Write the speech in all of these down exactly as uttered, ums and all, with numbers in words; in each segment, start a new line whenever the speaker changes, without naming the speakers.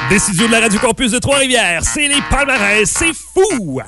Des studios de la Radio Campus de Trois-Rivières, c'est les palmarès, c'est fou!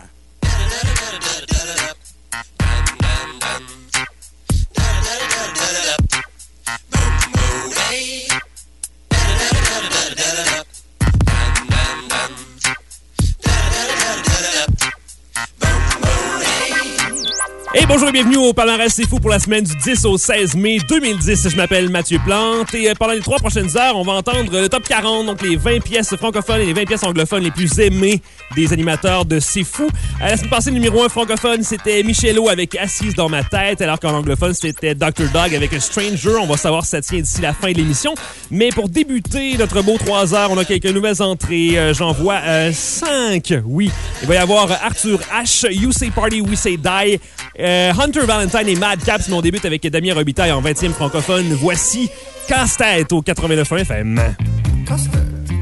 Et bonjour et bienvenue au palmarès C'est fou pour la semaine du dix au seize mai deux mille dix. Je m'appelle Mathieu Plante et pendant les trois prochaines heures, on va entendre le top quarante, donc les vingt pièces francophones et les vingt pièces anglophones les plus aimées des animateurs de C'est fou. À la semaine passée, le numéro un francophone, c'était Michelot avec Assise dans ma tête, alors qu'en anglophone, c'était docteur Dog avec A Stranger. On va savoir si ça tient d'ici la fin de l'émission. Mais pour débuter notre beau trois heures, on a quelques nouvelles entrées. Euh, J'en vois euh, cinq, oui. Il va y avoir Arthur H, You Say Party, We Say Die, Euh, Hunter Valentine et Mad Caps, mais on débute avec Damien Robitaille en vingtième francophone. Voici Casse-Tête au quatre-vingt-neuf point un F M.
Casse-Tête.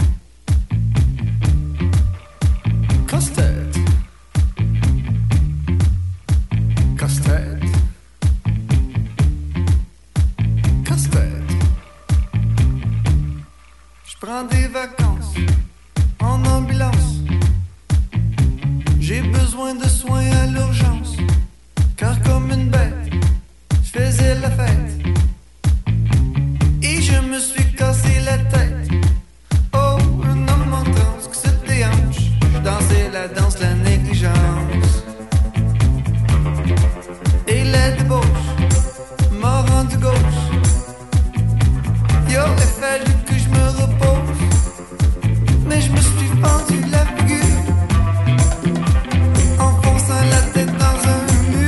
Casse-Tête. Casse-Tête. Casse-Tête. Je prends des vacances en ambulance. J'ai besoin de soins à l'urgence. Car comme une bête, je faisais la fête et je me suis cassé la tête. Oh, un homme en transe qui se déhanche. Je dansais la danse de la négligence. Et la débauche m'a rendu gauche. Il aurait fallu que je me repose, mais je me suis fendu la figure en fonçant la tête dans un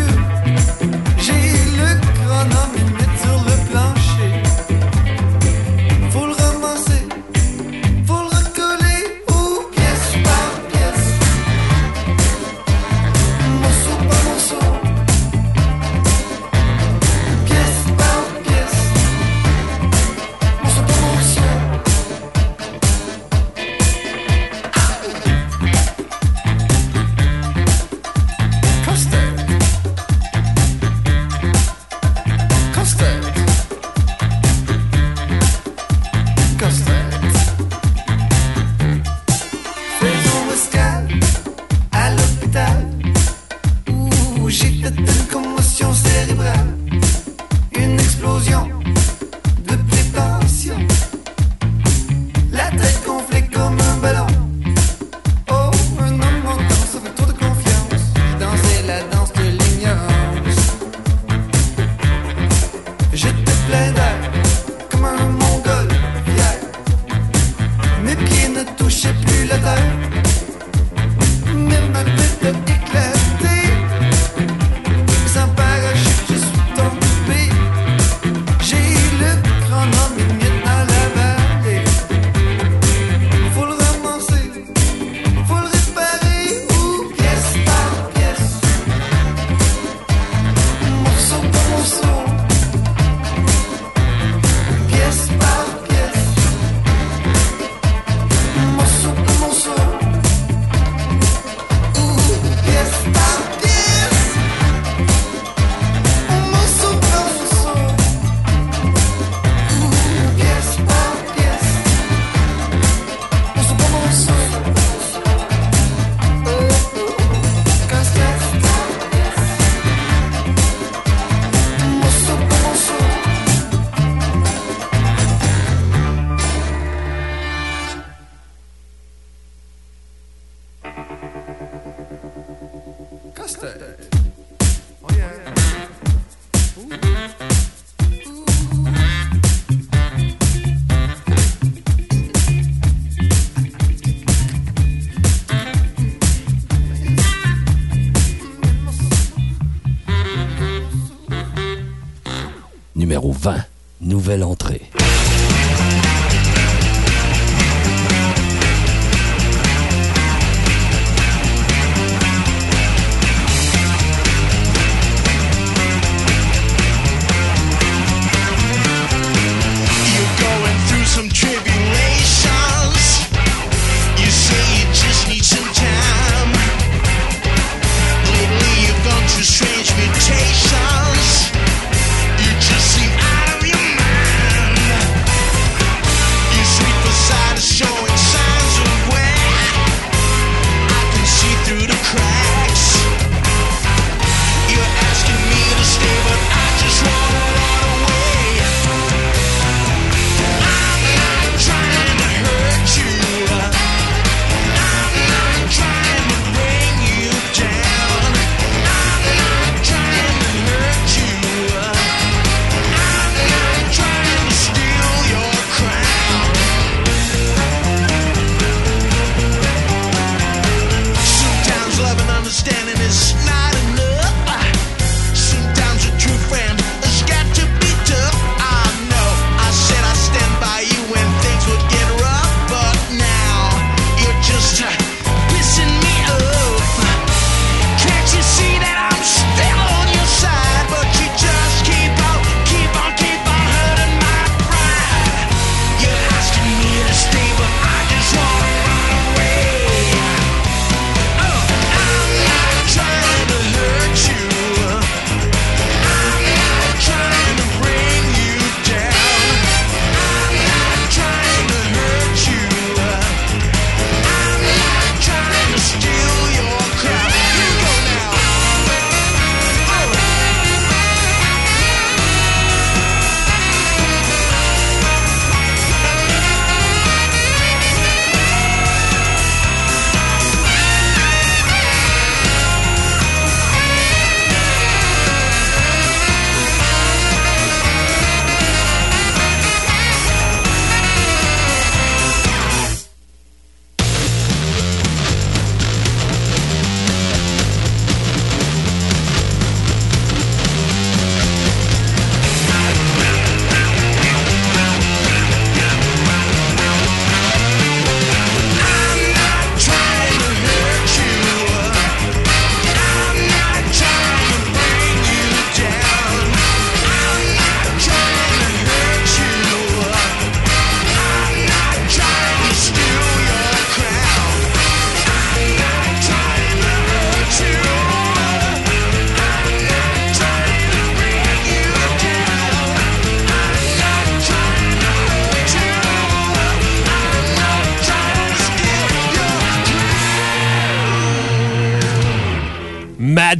Numéro vingt, nouvelle entrée.
Strange mutations, you just seem out of your mind.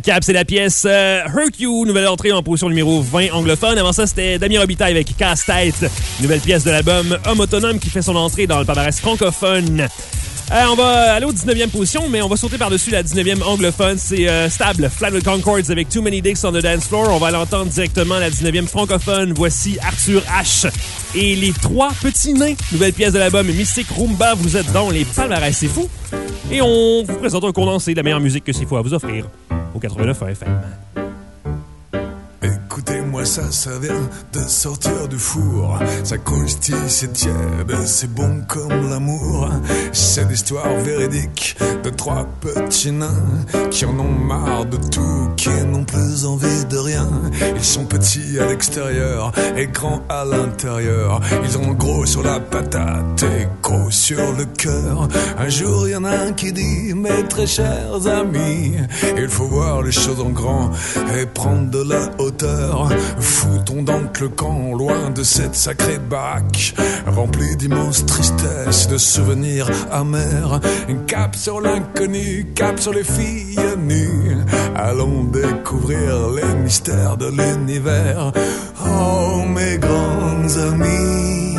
Cap, c'est la pièce euh, Hurt You, nouvelle entrée en position numéro vingt anglophone. Avant ça, c'était Damien Robitaille avec Casse-Tête, nouvelle pièce de l'album Homme Autonome qui fait son entrée dans le palmarès francophone. Euh, on va aller aux dix-neuvième position, mais on va sauter par-dessus la dix-neuvième anglophone. C'est euh, Stable, Flatwood Concords avec Too Many Dicks on the Dance Floor. On va l'entendre directement à la dix-neuvième francophone. Voici Arthur H. et les Trois Petits Nains. Nouvelle pièce de l'album Mystique Rumba. Vous êtes dans les palmarès, c'est fou. Et on vous présente un condensé de la meilleure musique que c'est fou à vous offrir au quatre-vingt-neuf F M.
Écoutez-moi ça, ça vient de sortir du four. Ça croustille, c'est tiède, c'est bon comme l'amour. C'est l'histoire véridique de trois petits nains qui en ont marre de tout, qui n'ont plus envie de rien. Ils sont petits à l'extérieur et grands à l'intérieur. Ils ont gros sur la patate et gros sur le cœur. Un jour, il y en a un qui dit: mes très chers amis, il faut voir les choses en grand et prendre de la hauteur. Foutons donc le camp loin de cette sacrée baraque remplie d'immenses tristesses, de souvenirs amers. Cap sur l'inconnu, cap sur les filles nues. Allons découvrir les mystères de l'univers. Oh mes grands amis,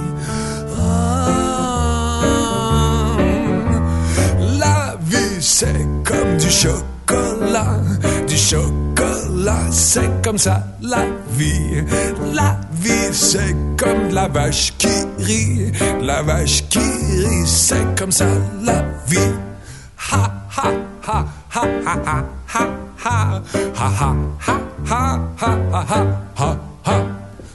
ah, la vie c'est comme du chocolat, du chocolat. C'est comme ça la vie. La vie c'est comme la vache qui rit. La vache qui rit, c'est comme ça la vie. Ha ha ha ha ha ha ha ha ha ha ha ha ha ha ha ha.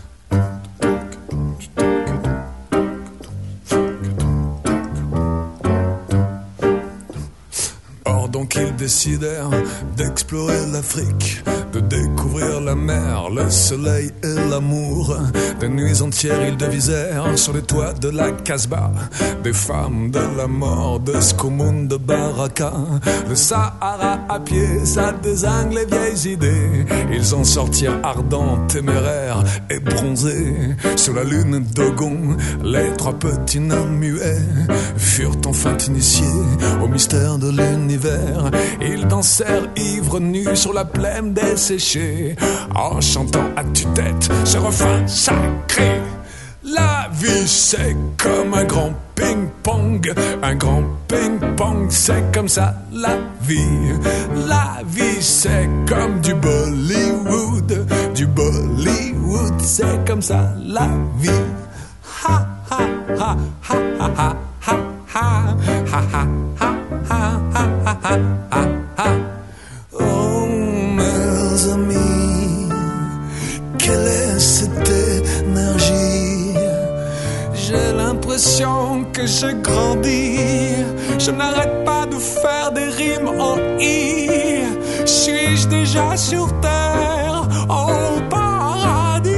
Donc ils décidèrent d'explorer l'Afrique, de découvrir la mer, le soleil et l'amour. Des nuits entières ils devisèrent sur les toits de la Casbah des femmes de la mort, de Skomoun, de Baraka. Le Sahara à pied, ça désingue les vieilles idées. Ils en sortirent ardents, téméraires et bronzés. Sur la lune d'Ogon, les trois petits nains muets furent enfin initiés au mystère de l'univers. Ils dansèrent ivres nus sur la plaine desséchée, en chantant à tue-tête ce refrain sacré. La vie c'est comme un grand ping-pong, un grand ping-pong, c'est comme ça la vie. La vie c'est comme du Bollywood, du Bollywood, c'est comme ça la vie. Ha ha ha ha ha ha ha ha ha ha ha ha ha ha ha. Oh mes amis, quelle est cette énergie? J'ai l'impression que je grandis. Je n'arrête pas de faire des rimes en I. Suis-je déjà sur terre, au paradis?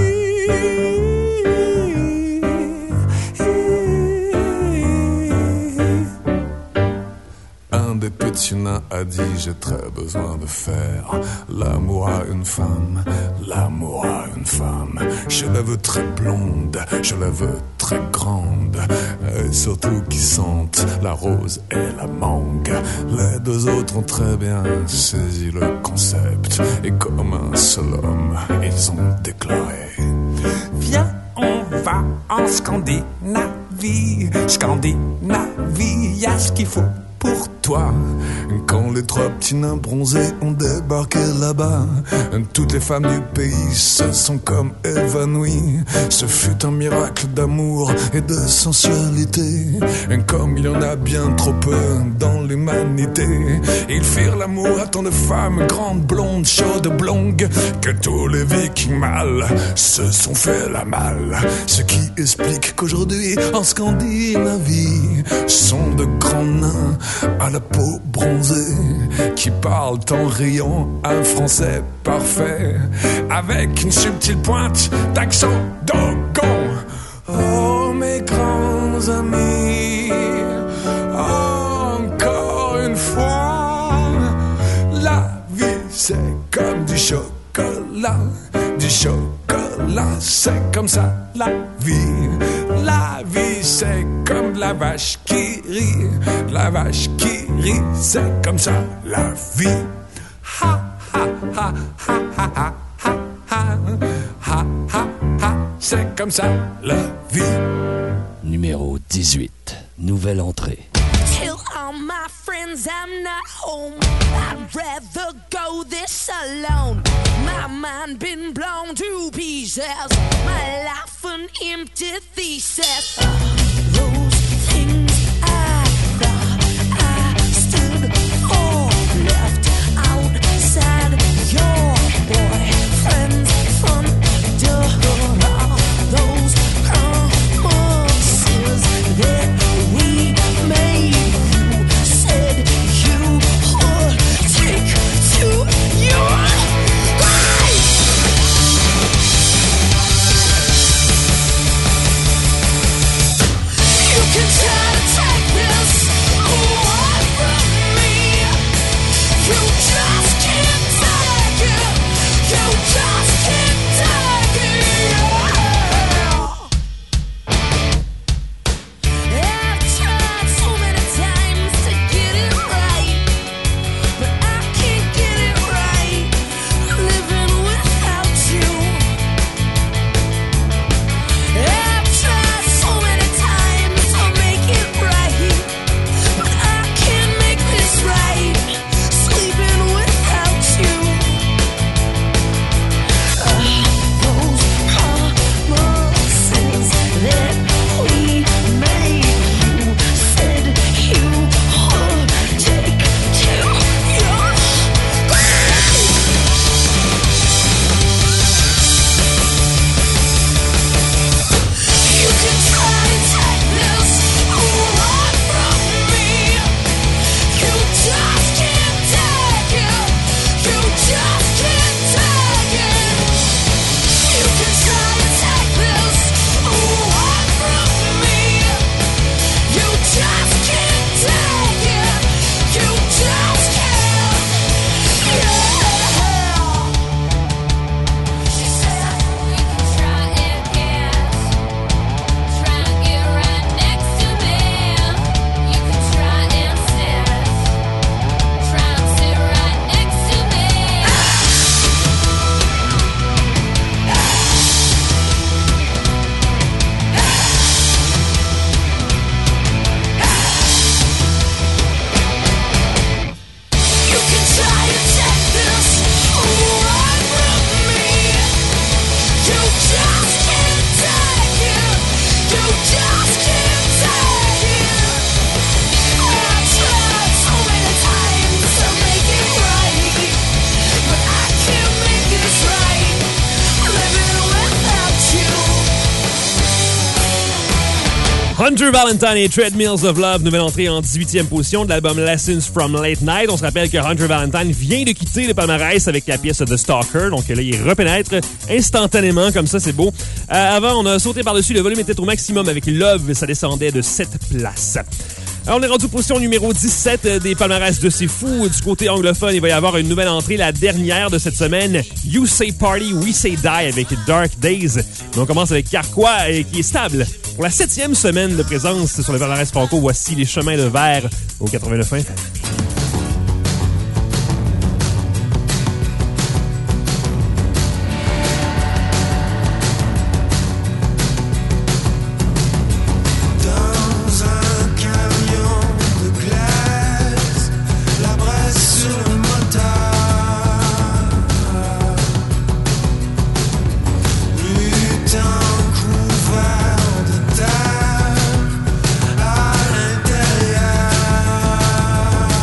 Un des petits nains a dit: j'ai très besoin de faire l'amour à une femme, l'amour à une femme. Je la veux très blonde, je la veux très grande, et surtout qui sente la rose et la mangue. Les deux autres ont très bien saisi le concept, et comme un seul homme, ils ont déclaré: viens, on va en Scandinavie, Scandinavie, y'a ce qu'il faut pour toi. Quand les trois petits nains bronzés ont débarqué là-bas, toutes les femmes du pays se sont comme évanouies. Ce fut un miracle d'amour et de sensualité, comme il y en a bien trop peu dans l'humanité. Ils firent l'amour à tant de femmes grandes, blondes, chaudes, blondes, que tous les vikings mâles se sont fait la malle. Ce qui explique qu'aujourd'hui en Scandinavie sont de grands nains à la peau bronzée, qui parlent en riant un français parfait, avec une subtile pointe d'accent dogon. Oh mes grands amis, encore une fois, la vie c'est comme du chocolat, du chocolat, c'est comme ça la vie. La vie c'est comme la vache qui rit, la vache qui rit, c'est comme ça la vie. Ha ha ha, ha, ha, ha, ha, ha, ha, ha, ha. C'est comme ça la vie.
Numéro dix-huit. Nouvelle entrée.
Tell all my friends I'm not home. I'd rather go this alone. My mind been blown to pieces. My life an empty thesis. Those things I thought I stood for left outside your boyfriend's front door. Those promises that we made.
Hunter Valentine et Treadmills of Love, nouvelle entrée en dix-huitième position de l'album Lessons from Late Night. On se rappelle que Hunter Valentine vient de quitter le palmarès avec la pièce The Stalker. Donc là, il repénètre instantanément, comme ça, c'est beau. Euh, avant, on a sauté par-dessus, le volume était au maximum avec Love, ça descendait de sept places. Alors, on est rendu aux position numéro dix-sept des palmarès de C'est Fou. Du côté anglophone, il va y avoir une nouvelle entrée, la dernière de cette semaine. You Say Party, We Say Die avec Dark Days. Mais on commence avec Carquois, qui est stable. Pour la septième semaine de présence sur le palmarès franco, voici Les Chemins de Verre au quatre-vingt-neuf F M.
À l'intérieur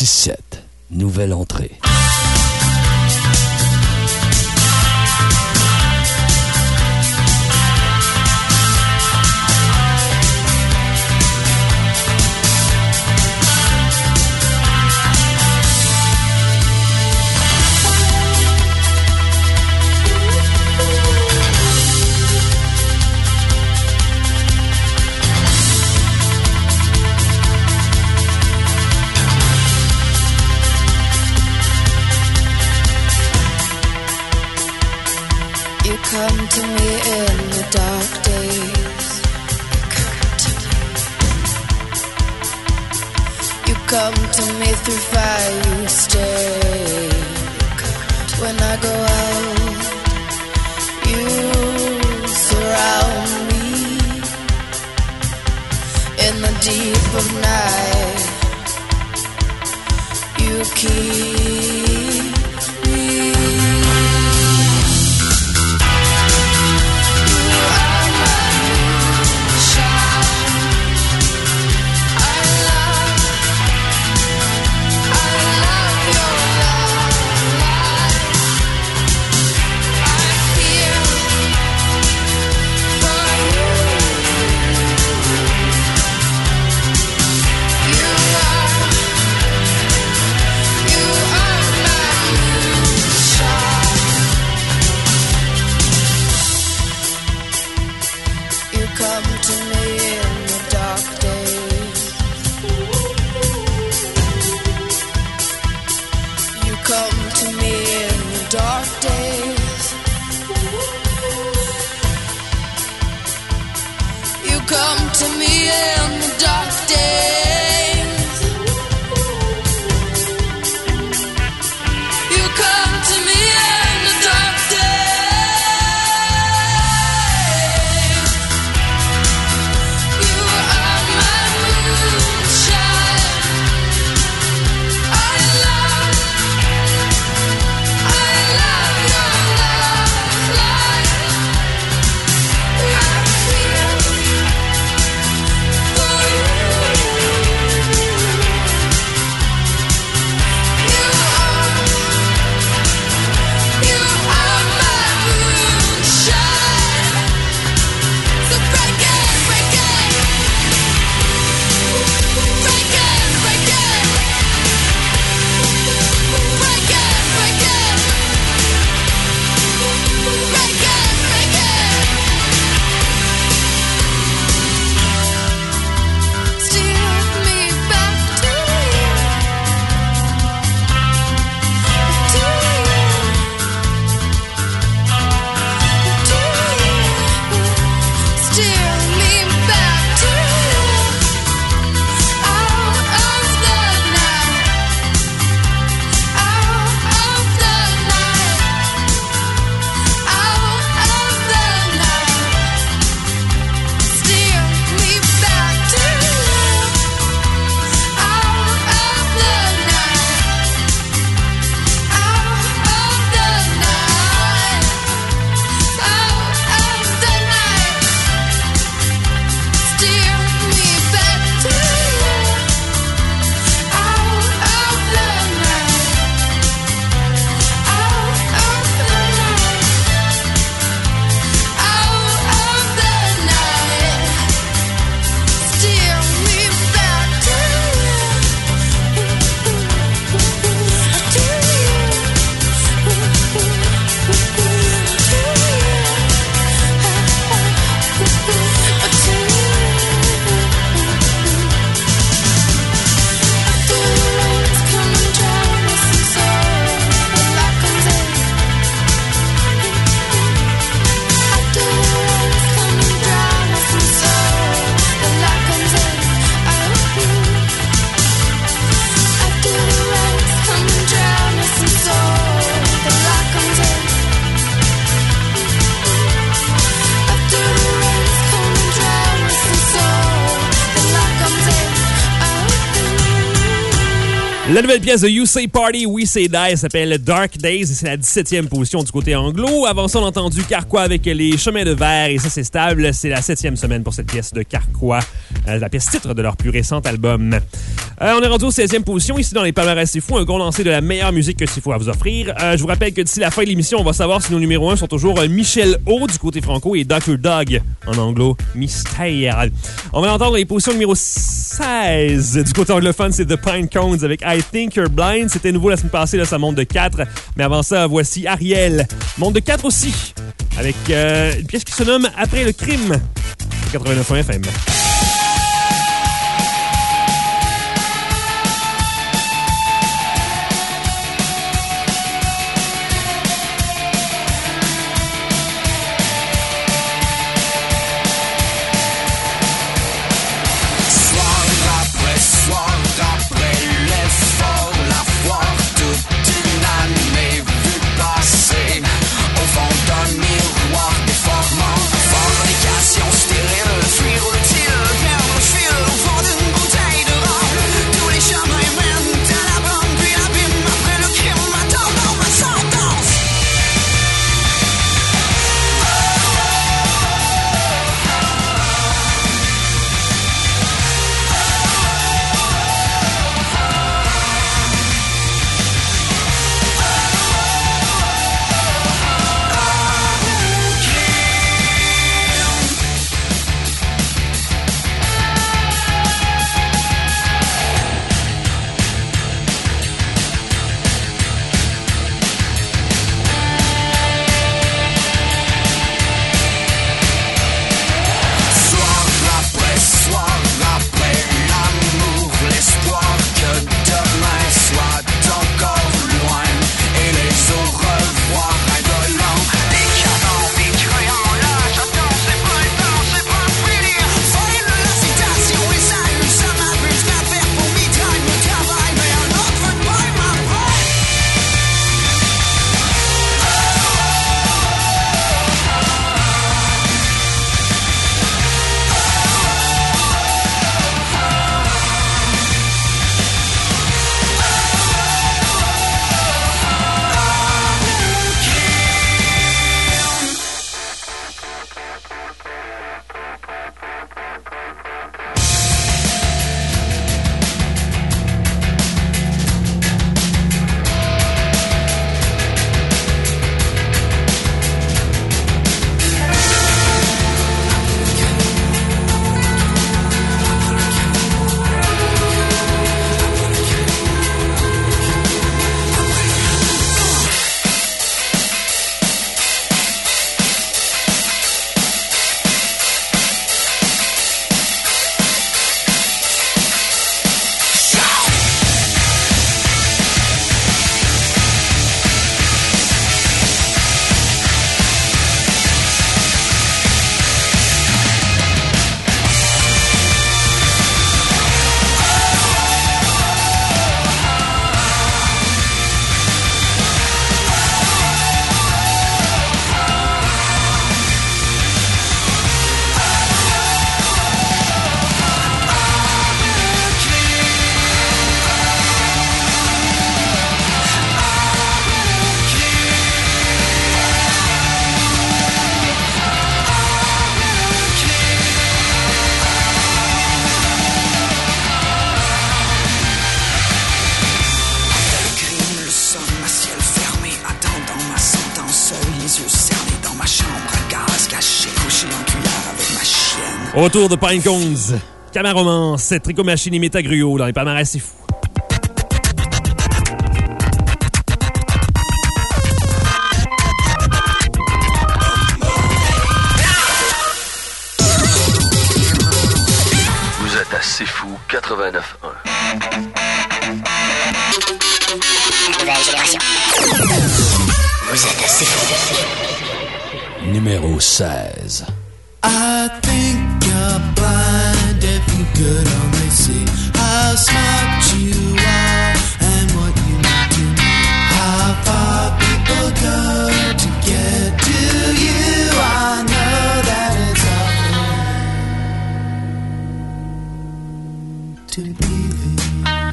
dix-sept, nouvelle entrée.
Come to me in the dark days. You come to me through fire, you stay. When I go out, you surround me. In the deep of night, you keep me. Come to me in the dark days. You come to me in the dark days. You are my moonshine. I love, I love your love light. I feel
La nouvelle pièce de You Say Party, We Say Die s'appelle Dark Days et c'est la dix-septième position du côté anglo. Avant ça, on a entendu Carquois avec Les Chemins de Verre et ça, c'est stable. C'est la septième semaine pour cette pièce de Carquois, euh, la pièce titre de leur plus récent album. Euh, on est rendu au seizième position ici dans les palmarès C'est Fou, un gros lancé de la meilleure musique que C'est Fou à vous offrir. Euh, je vous rappelle que d'ici la fin de l'émission, on va savoir si nos numéros un sont toujours euh, Michel O du côté franco et docteur Dog en anglo mystère. On va l'entendre dans les positions numéro seize. Du côté anglophone, c'est The Pine Cones avec I Think You're Blind. C'était nouveau la semaine passée, là, ça monte de quatre. Mais avant ça, voici Ariel. Monte de quatre aussi avec euh, une pièce qui se nomme Après le crime. quatre-vingt-neuf point un F M. Au retour de Pine Cones, Camaromance, Tricot Machine et Métagruau dans les palmarès C'est Fou.
Vous êtes à C'est Fou quatre-vingt-neuf point un.
Nouvelle génération. Vous êtes à C'est Fou.
Numéro seize.
I think you're blind if you could only see how smart you are and what you need to know. How far people go to get to you. I know that it's awful to believe in.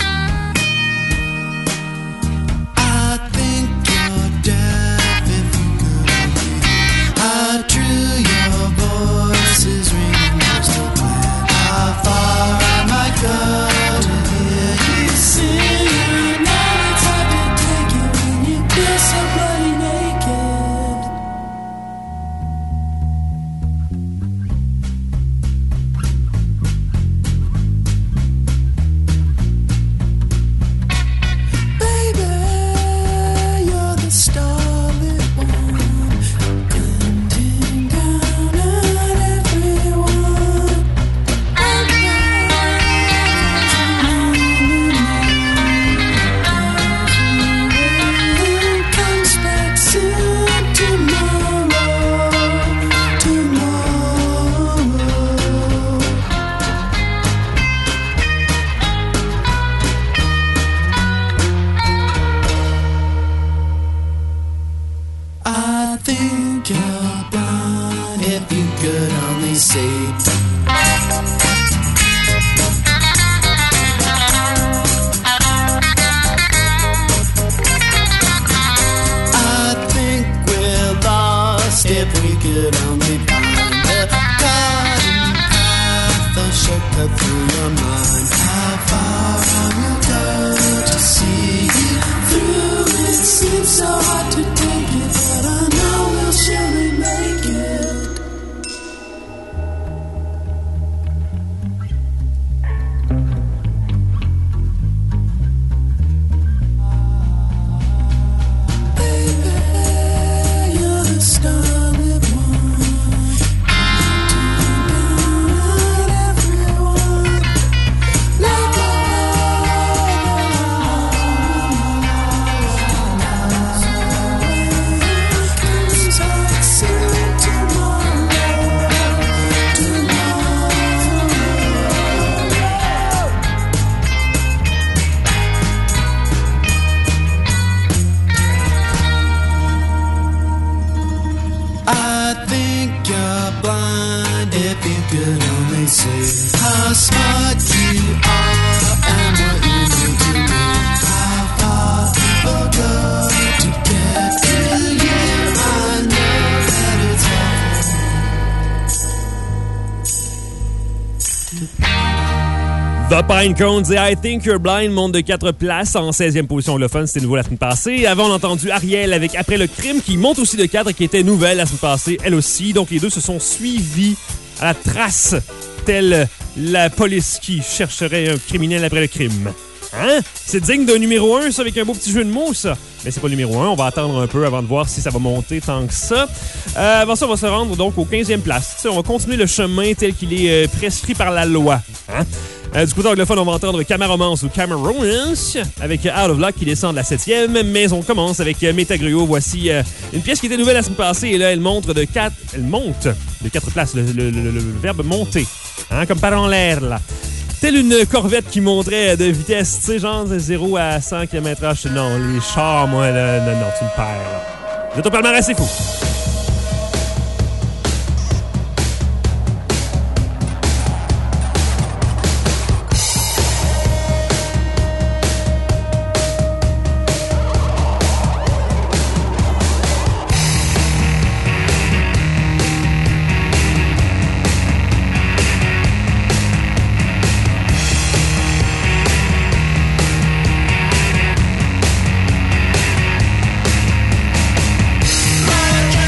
I think you're deaf if you could only hear how true your voice is ringing just a plan. How far I might go to hear think you're blind if you could only see. I think we're lost if we could only find the garden path, the shortcut through your mind. How far will you go to see you through? It seems so hard to take it, but I know we'll surely make it. Baby, you're the starlit one. Turn out everyone. Like I think you're blind if you could only see how smart you are and what you mean to me. How far we'll go to get to you. I know that it's hard.
The Pinecones et I Think You're Blind montent de quatre places en seizième position anglophone. C'était nouveau la semaine passée. Avant, on a entendu Ariel avec Après le crime qui monte aussi de quatre et qui était nouvelle la semaine passée, elle aussi. Donc, les deux se sont suivis à la trace, telle la police qui chercherait un criminel après le crime. Hein? C'est digne d'un numéro un, ça, avec un beau petit jeu de mots, ça. Mais c'est pas le numéro un. On va attendre un peu avant de voir si ça va monter tant que ça. Euh, avant ça, on va se rendre donc aux quinzième place. T'sais, on va continuer le chemin tel qu'il est euh, prescrit par la loi. Hein? Euh, du côté anglophone, on va entendre Camaromance ou Camaromance avec Out of Luck qui descend de la septième. Mais on commence avec euh, Metagruo. Voici euh, une pièce qui était nouvelle la semaine passée. Et là, elle monte de quatre, elle monte de quatre places. Le, le, le, le verbe monter. Hein? Comme par en l'air, là. Telle une corvette qui monterait de vitesse, tu sais, genre de zéro à cent kilomètres heure. Non, les chars, moi, là, non, non, tu me perds, là. Vous êtes au palmarès, c'est fou.
I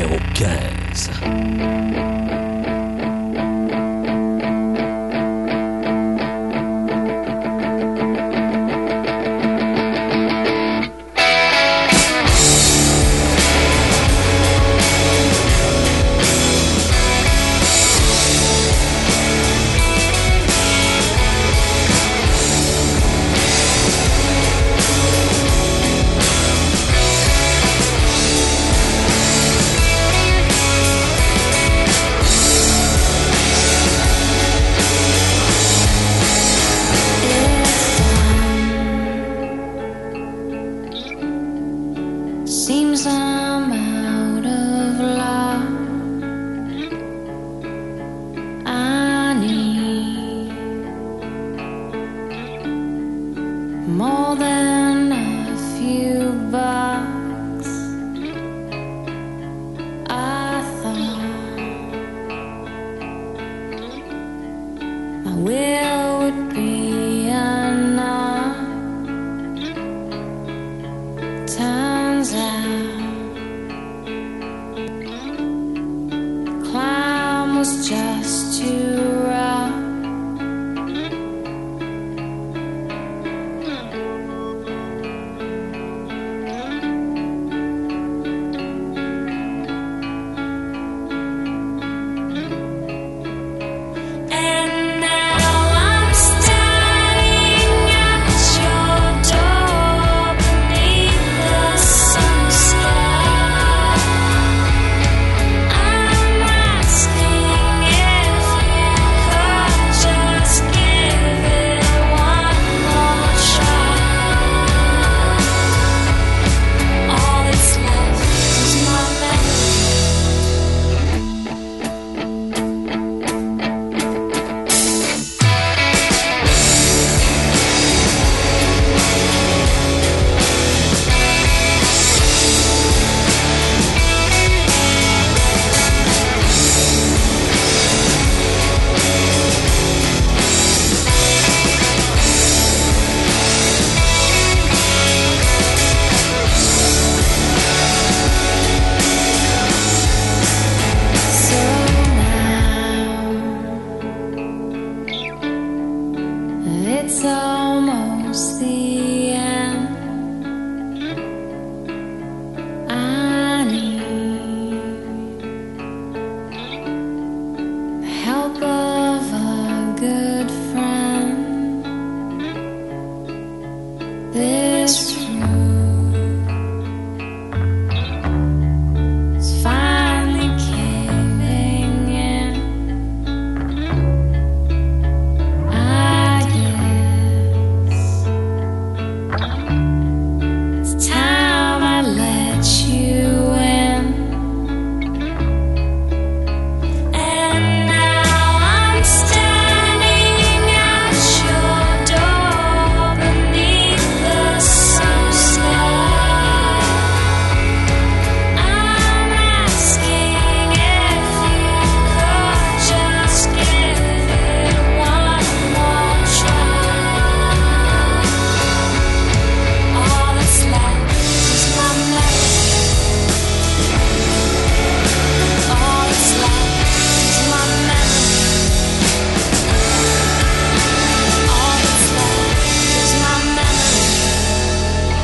numéro quinze.
Seems I'm out of luck. I need more than a few bucks. I thought my will would be enough. Turns out climb was just too rough. And now I'm standing at your door beneath the sun sky. I'm asking if you could just give it one more try. All that's left is my memory. So now it's almost the end. I need the help of a good friend. This room is finally caving in. I guess it's time I let you in. And now I'm standing at your door beneath the sun sky. I'm asking if you could just give it one more try. All that's left is my memory. All that's left is my memory. All that's left is my memory.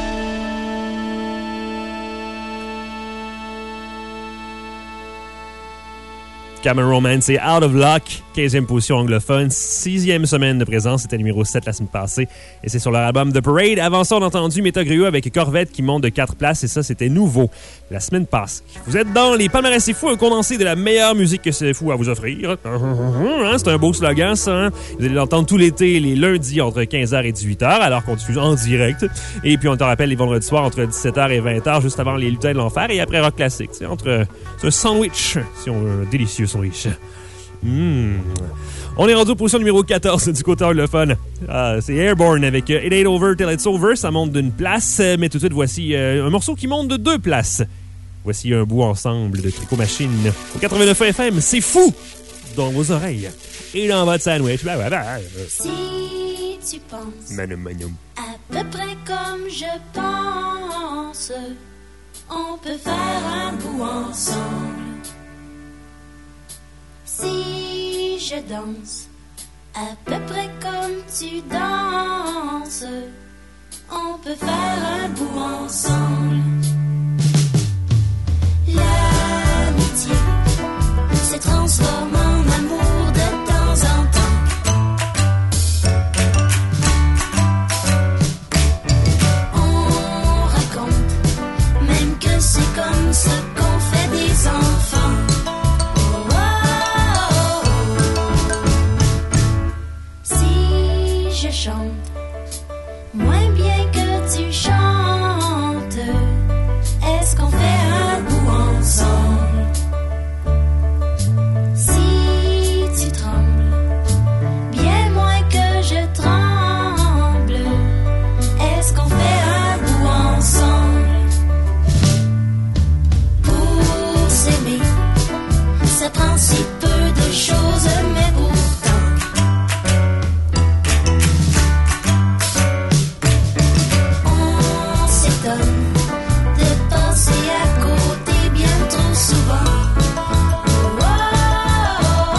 Cameron Romance et Out of Luck, quinzième position anglophone, sixième semaine de présence, c'était numéro sept la semaine passée, et c'est sur leur album The Parade. Avant ça, on a entendu Metagrio avec Corvette qui monte de quatre places, et ça, c'était nouveau la semaine passée. Vous êtes dans les Palmarès C'est Fou, un condensé de la meilleure musique que C'est Fou à vous offrir. Hein, c'est un beau slogan, ça. Hein? Vous allez l'entendre tout l'été, les lundis, entre quinze heures et dix-huit heures, alors qu'on diffuse en direct. Et puis, on te rappelle les vendredis soirs, entre dix-sept heures et vingt heures, juste avant les lutins de l'enfer, et après Rock Classique. C'est entre c'est un sandwich, si on veut, un délicieux sandwich. Mmh. On est rendu aux position numéro quatorze du côté anglophone. Ah, c'est Airborne avec euh, It Ain't Over Till It's Over. Ça monte d'une place, euh, mais tout de suite, voici euh, un morceau qui monte de deux places. Voici un bout ensemble de Tricot Machine. Au quatre-vingt-neuf F M, c'est fou dans vos oreilles. Et dans votre sandwich.
Si tu penses
Manum, manum.
à peu près comme je pense,
on peut faire un bout ensemble. Si je danse à peu près comme tu danses, on peut faire un bout ensemble. L'amitié se transforme en amour de temps en temps. On raconte même que c'est comme ça qu'on fait des enfants. Oh, oh, oh, oh. Si je chante moins bien que tu chantes, est-ce qu'on fait un bout ensemble? Si tu trembles bien moins que je tremble, est-ce qu'on fait un bout ensemble? Pour s'aimer, ça prend si peu de choses, mais pourtant on s'étonne de passer à côté bien trop souvent. Oh, oh, oh,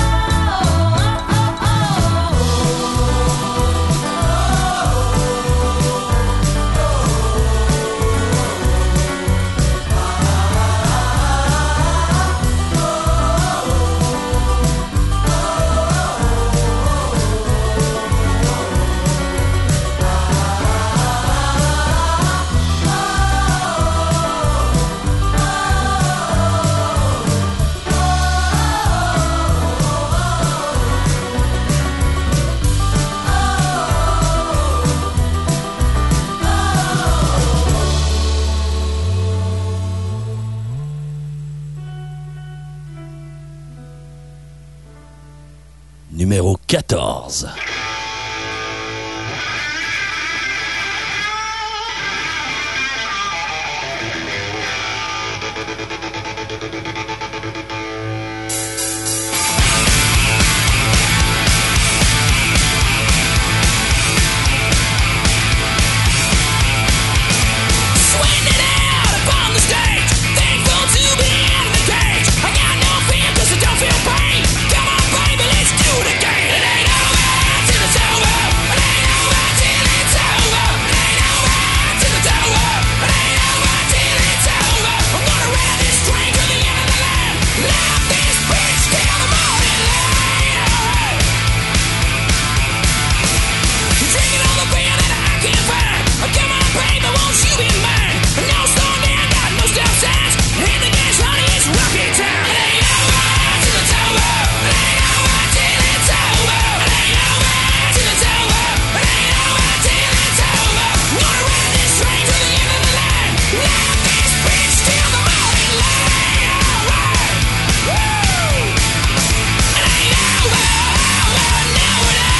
Numéro quatorze.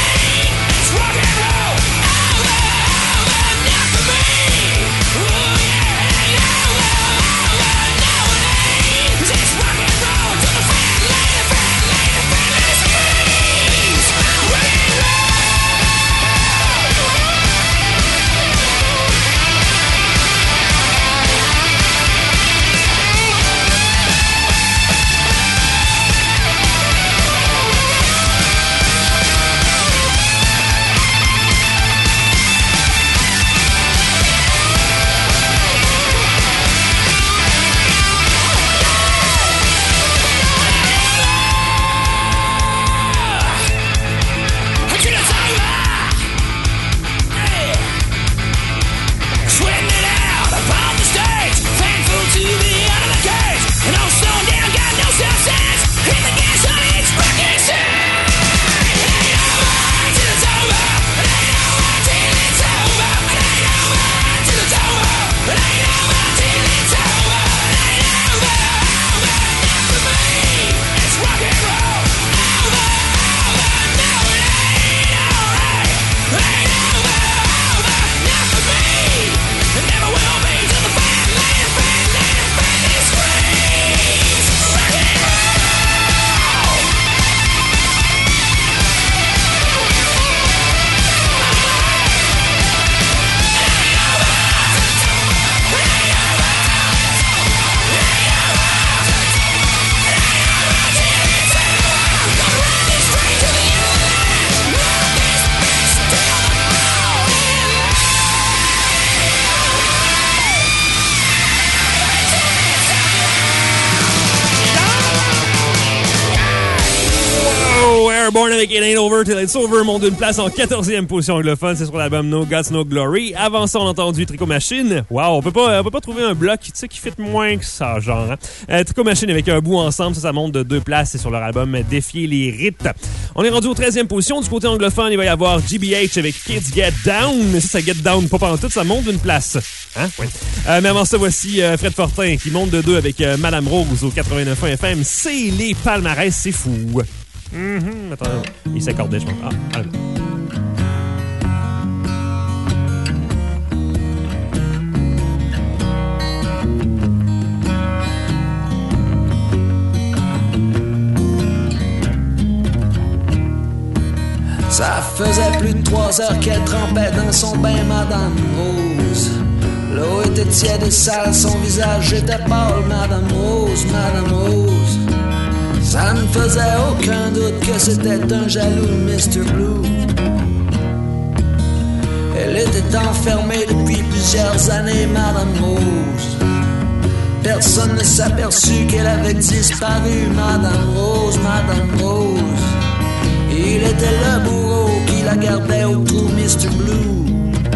oh,
avec It Ain't Over Till It's Over monte d'une place en quatorzième position anglophone. C'est sur l'album No Gods, No Glory. Avant ça, on a entendu Tricot Machine. Wow, on peut pas, on peut pas trouver un bloc tu sais, qui fit moins que ça, genre. Hein? Euh, Tricot Machine avec Un bout ensemble, ça, ça monte de deux places. C'est sur leur album Défier les rites. On est rendu au treizième position. Du côté anglophone, il va y avoir G B H avec Kids Get Down. Mais ça, ça Get Down pas pendant tout, ça monte d'une place. Hein? Oui. Euh, mais avant ça, voici euh, Fred Fortin qui monte de deux avec euh, Madame Rose au quatre-vingt-neuf point un F M. C'est les palmarès, c'est fou. Mm-hmm. Attends, il s'accordait, je pense. Ah, ah.
Ça faisait plus de trois heures qu'elle trempait dans son bain, Madame Rose. L'eau était tiède et sale, son visage était pâle, Madame Rose, Madame Rose. Ça ne faisait aucun doute que c'était un jaloux mister Blue. Elle était enfermée depuis plusieurs années, Madame Rose. Personne ne s'aperçut qu'elle avait disparu, Madame Rose, Madame Rose. Il était le bourreau qui la gardait au trou mister Blue.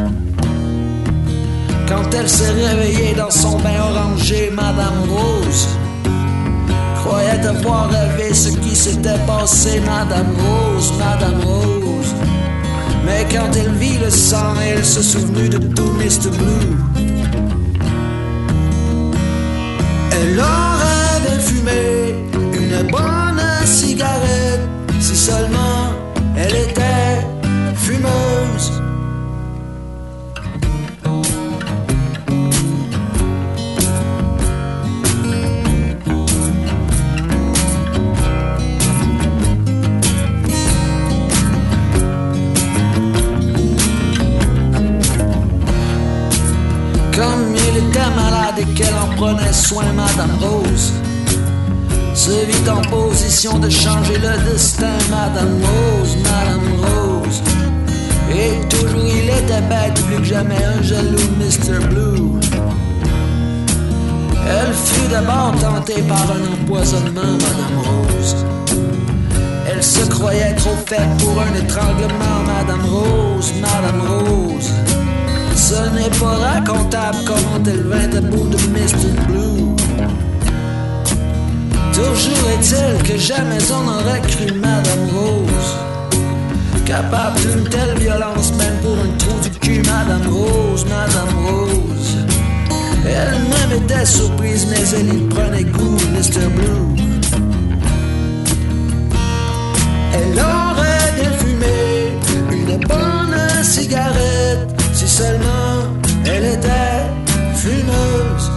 Quand elle s'est réveillée dans son bain orangé, Madame Rose croyait avoir rêvé ce qui s'était passé, Madame Rose, Madame Rose. Mais quand elle vit le sang, elle se souvenut de tout mister Blue. Elle aurait bien fumé une bonne cigarette si seulement elle était fumeuse. Comme il était malade et qu'elle en prenait soin, Madame Rose se vit en position de changer le destin, Madame Rose, Madame Rose. Et toujours il était bête, plus que jamais un jaloux mister Blue. Elle fut d'abord tentée par un empoisonnement, Madame Rose. Elle se croyait trop faite pour un étranglement, Madame Rose, Madame Rose. Ce n'est pas racontable comment elle vint à bout de mister Blue. Toujours est-il que jamais on n'aurait cru Madame Rose capable d'une telle violence, même pour un trou du cul, Madame Rose, Madame Rose. Elle-même était surprise, mais elle y prenait goût, mister Blue. Elle aurait bien fumé une bonne cigarette si seulement elle était fumeuse.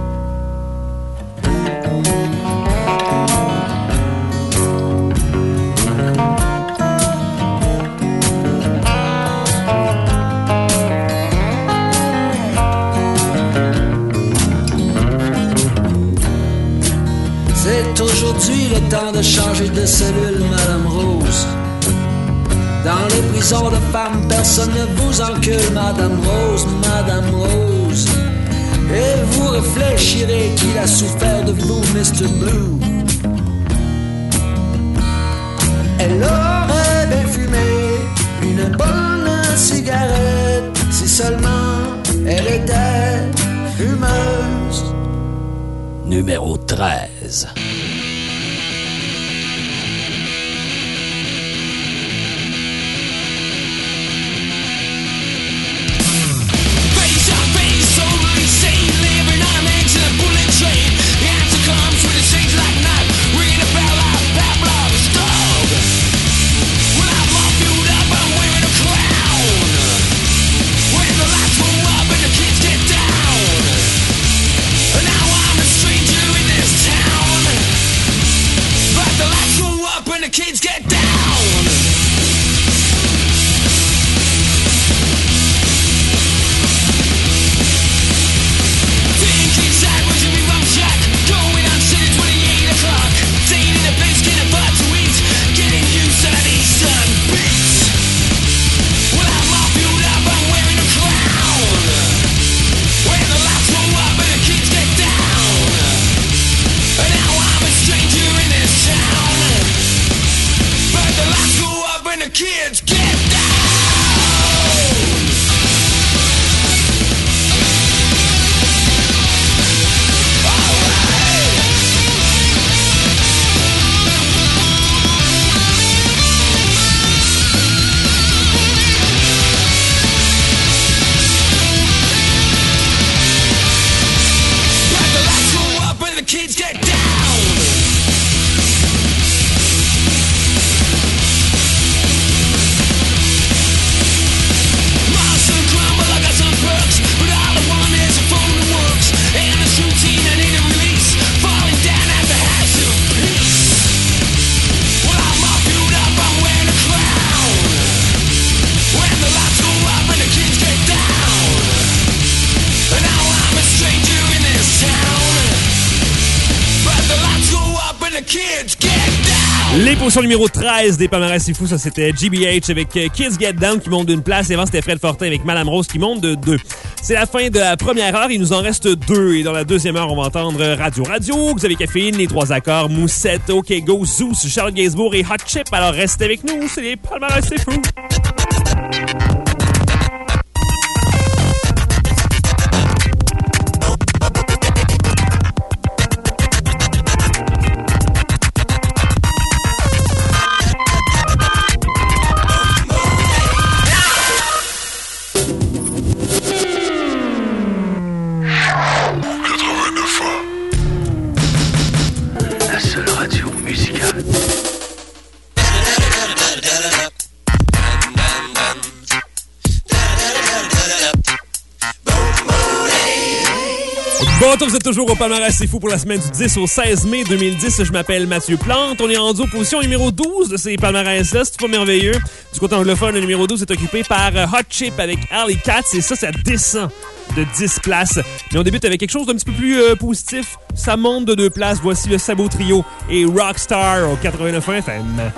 C'est aujourd'hui le temps de changer de cellule, Madame Rose. Dans les prisons de femmes, personne ne vous encule, Madame Rose, Madame Rose. Et vous réfléchirez qu'il a souffert de vous, mister Blue. Elle aurait bien fumé une bonne cigarette si seulement elle était fumeuse.
Numéro treize.
Now I'm a stranger in this town.
Les positions numéro treize des palmarès c'est fou, ça c'était G B H avec Kids Get Down qui monte d'une place et avant c'était Fred Fortin avec Madame Rose qui monte de deux. C'est la fin de la première heure, il nous en reste deux et dans la deuxième heure on va entendre Radio Radio, Xavier Caféine, Les Trois Accords, Moussette, OK Go, Zeus, Charles Gainsbourg et Hot Chip. Alors restez avec nous, c'est les palmarès c'est fou. Bonjour, vous êtes toujours au palmarès c'est fou pour la semaine du dix au seize mai deux mille dix. Je m'appelle Mathieu Plante. On est rendu aux positions numéro douze de ces palmarès-là. C'est pas merveilleux. Du côté anglophone, le numéro douze est occupé par Hot Chip avec Alley Cats et ça, ça descend de dix places. Mais on débute avec quelque chose d'un petit peu plus euh, positif. Ça monte de deux places. Voici le Sabot Trio et Rockstar au quatre-vingt-neuf F M.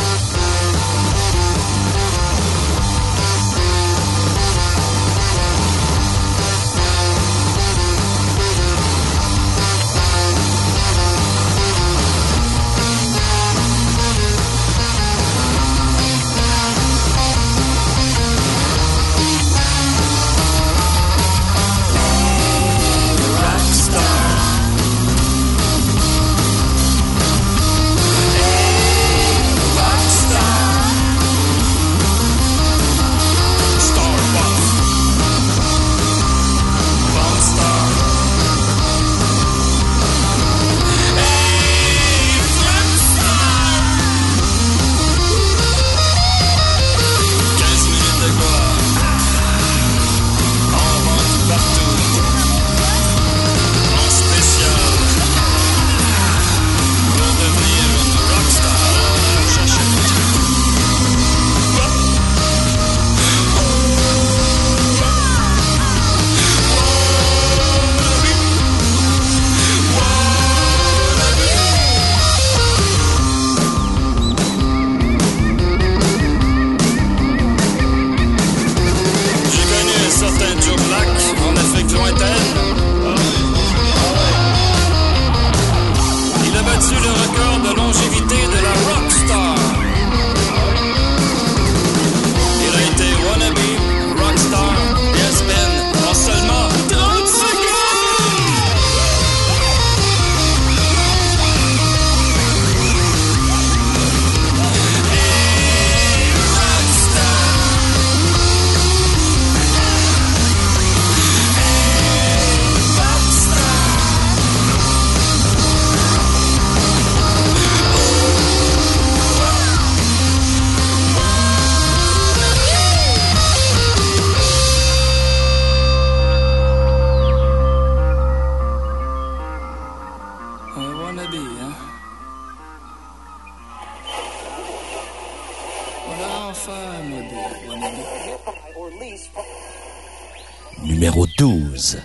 Numéro douze.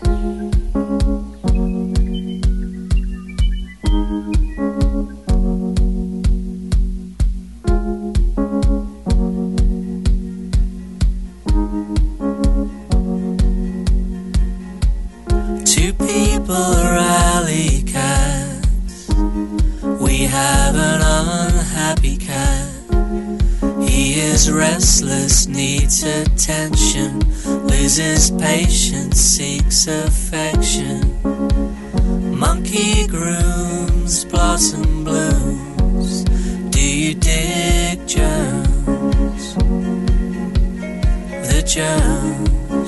Two people rally cats. We have an unhappy cat. He is restless, needs attention, loses patience, seeks affection. Monkey grooms, blossom blooms. Do you dig Jones? The Jones.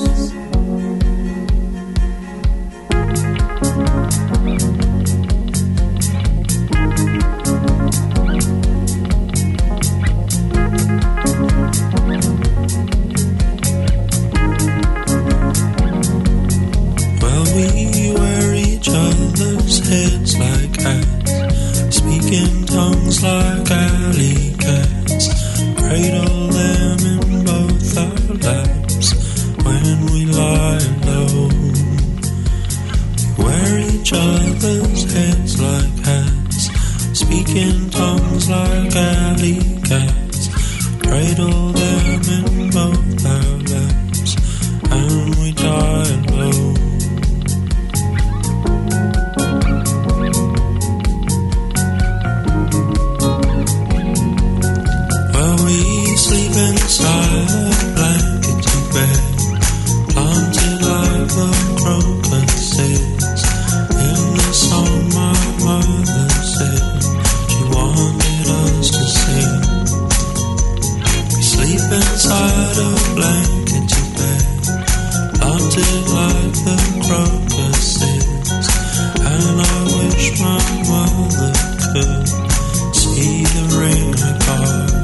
We wear each other's heads like hats, speaking tongues like alley cats, cradle them in both our laps when we lie low. We wear each other's heads like hats, speaking speaking tongues like alley cats, cradle them in both our laps, and we die alone. Well, we sleep inside a blanket bed, planted like the crocuses in the song my mother said she wanted us to sing. We sleep inside a blanket bed, planted like the crocuses, and I wish my mother could see the ring I got.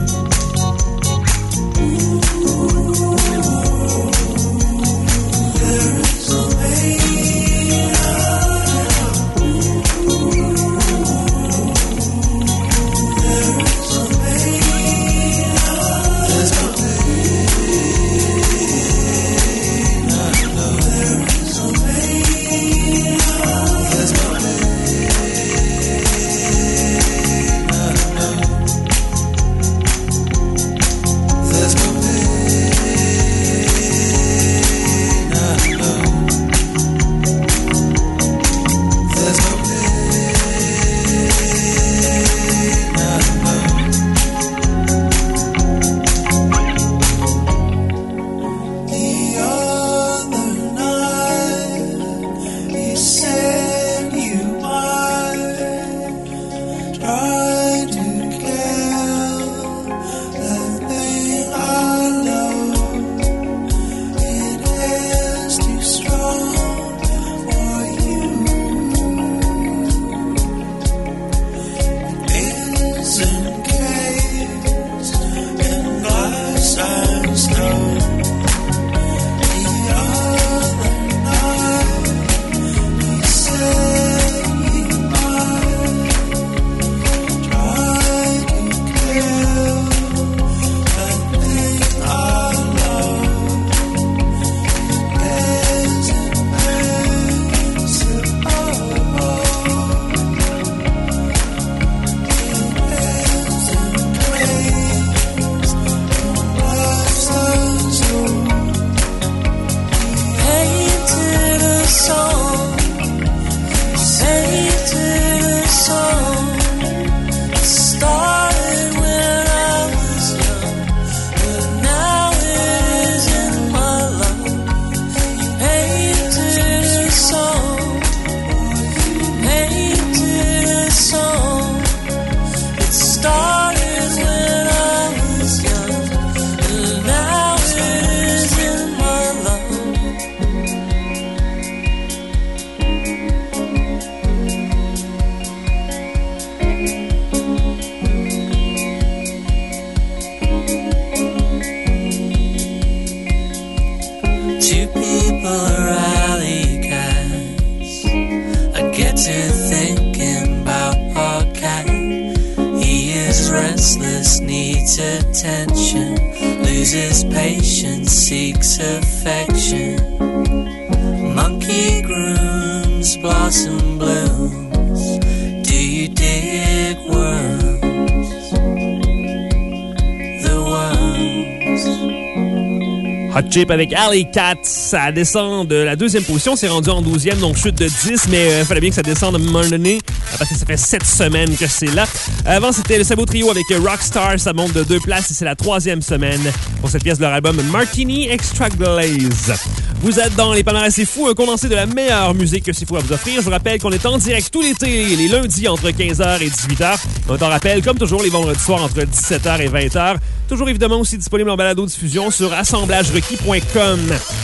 Hot Chip avec Alley Cat, ça descend de la deuxième position, c'est rendu en douzième, donc chute de dix, mais il euh, fallait bien que ça descende à un moment donné, parce que ça fait sept semaines que c'est là. Avant, c'était le Sabot Trio avec Rockstar, ça monte de deux places et c'est la troisième semaine pour cette pièce de leur album Martini Extra Glaze. Vous êtes dans les palmarès C'est Fou, un condensé de la meilleure musique que C'est Fou à vous offrir. Je vous rappelle qu'on est en direct tout l'été, les lundis entre quinze heures et dix-huit heures. On t'en rappelle, comme toujours, les vendredis soirs entre dix-sept heures et vingt heures. Toujours évidemment aussi disponible en balado-diffusion sur assemblage requis point com.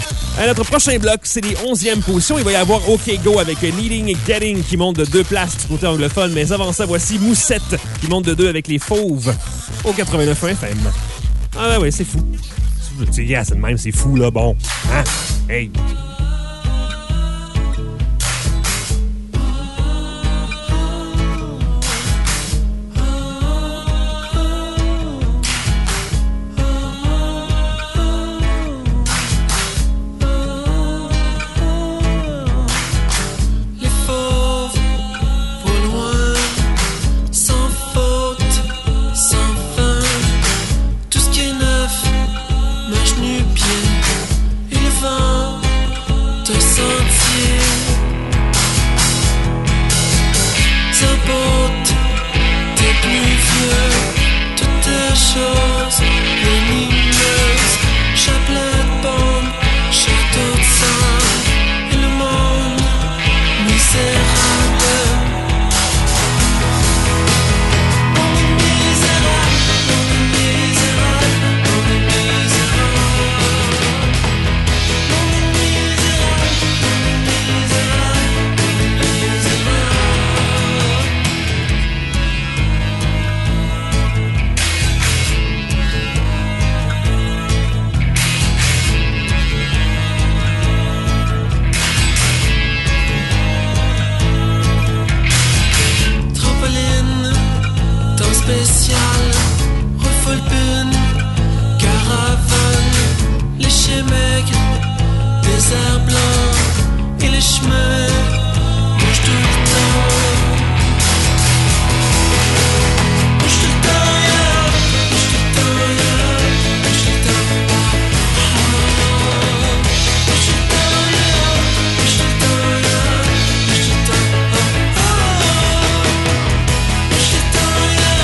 À notre prochain bloc, c'est les onzièmes positions. Il va y avoir OK Go avec Needing et Getting qui monte de deux places du côté anglophone. Mais avant ça, voici Moussette qui monte de deux avec les Fauves au quatre-vingt-neuf F M. Ah ouais, ouais, c'est fou. Tu dis, yeah, c'est de même, c'est fou, là, bon. Hein? Hey!
Les fauves, pour loin, sans d'autres, t'es plus vieux. Toutes tes choses venimeuses, chapelet de bombes, château de sang, et le monde misérable. Spécial, refoulpune, caravane, les chemèques, désert blanc et les chemins bougent tout le temps. Bouge tout le temps, yeah. Bouge tout le temps, yeah. Bouge tout le temps, ah. Bouge tout le temps, yeah. Bouge tout le temps, yeah. Bouge tout le temps, ah, ah. Bouge tout le temps, yeah.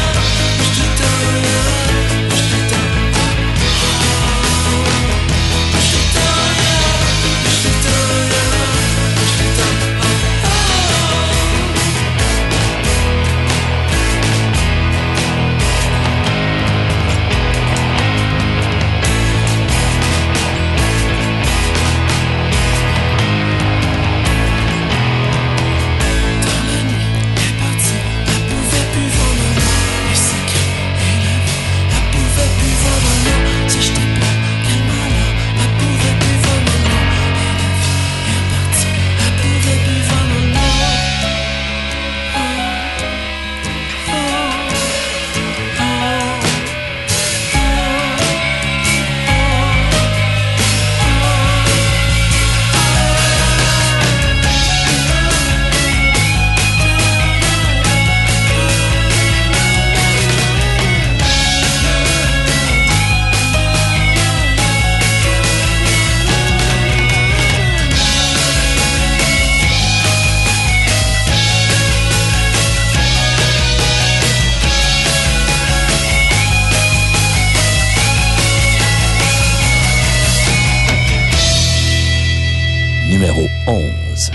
Numéro onze.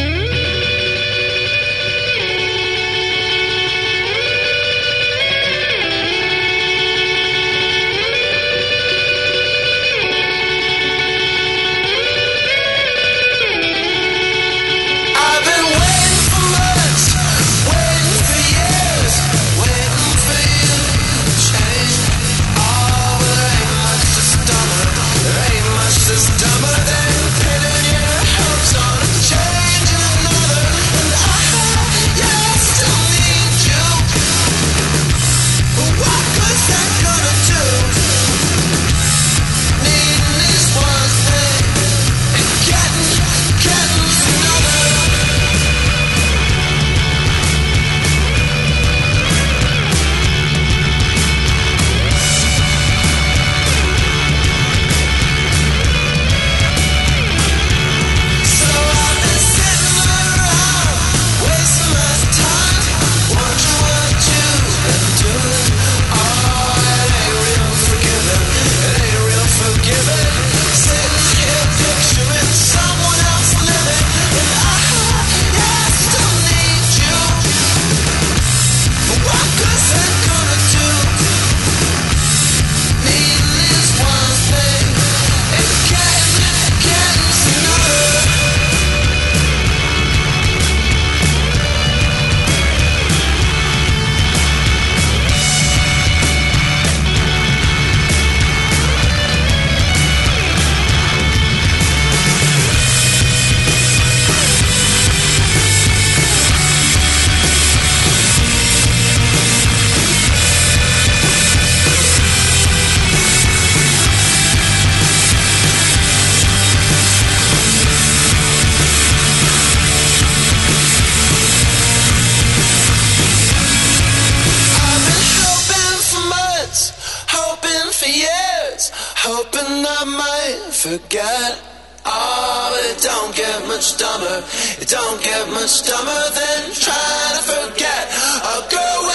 forget. Oh, but it don't get much dumber. It don't get much dumber than trying to forget a girl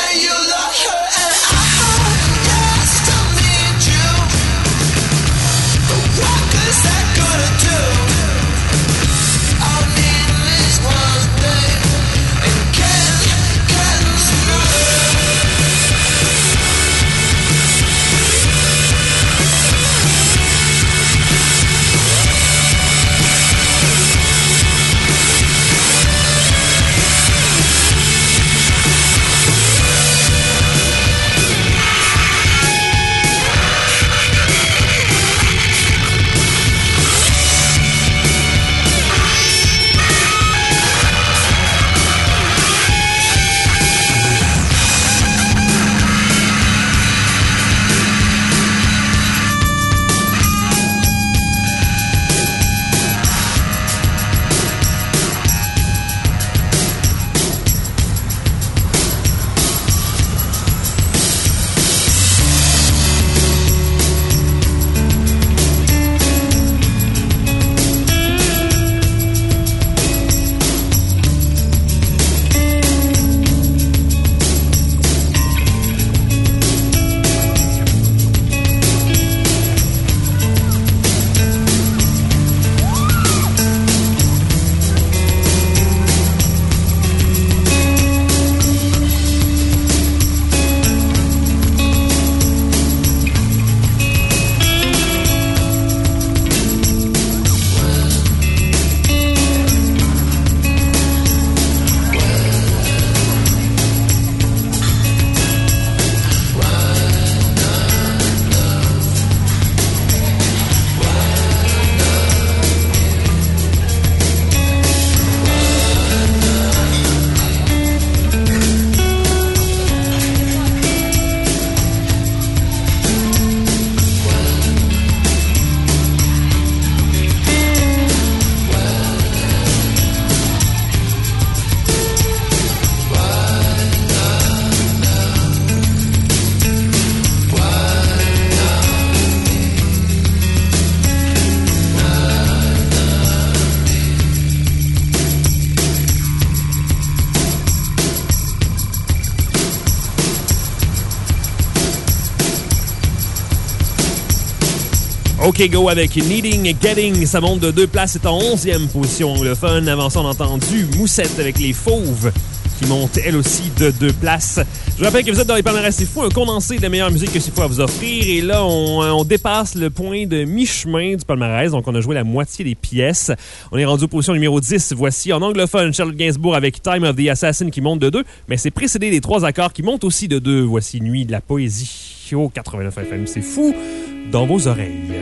OK Go avec Needing Getting. Ça monte de deux places. C'est en onzième position anglophone. Avant ça, on a entendu Moussette avec Les Fauves qui monte elle aussi de deux places. Je vous rappelle que vous êtes dans les palmarès C'est Fou, un condensé de la meilleure musique que C'est Fou à vous offrir. Et là, on, on dépasse le point de mi-chemin du palmarès. Donc, on a joué la moitié des pièces. On est rendu aux positions numéro dix. Voici en anglophone Charlotte Gainsbourg avec Time of the Assassin qui monte de deux. Mais c'est précédé des trois accords qui montent aussi de deux. Voici Nuit de la Poésie au quatre-vingt-neuf F M. C'est Fou dans vos oreilles.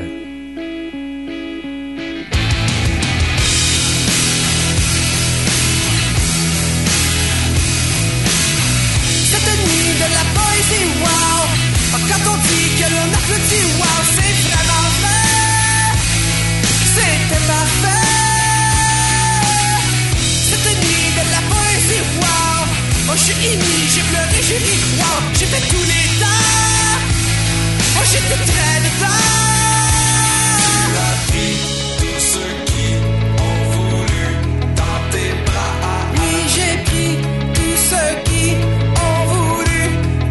Wow! Quand on dit que l'on applaudit, wow, c'est vraiment vrai. C'était parfait. Cette nuit de la poésie, wow. Oh, j'ai ému, j'ai pleuré, j'ai ri, wow. J'ai fait tous les temps. Oh, j'étais très dedans.
Tu as pris tous ceux qui ont voulu dans tes bras.
Oui, j'ai pris tous ceux qui ont voulu.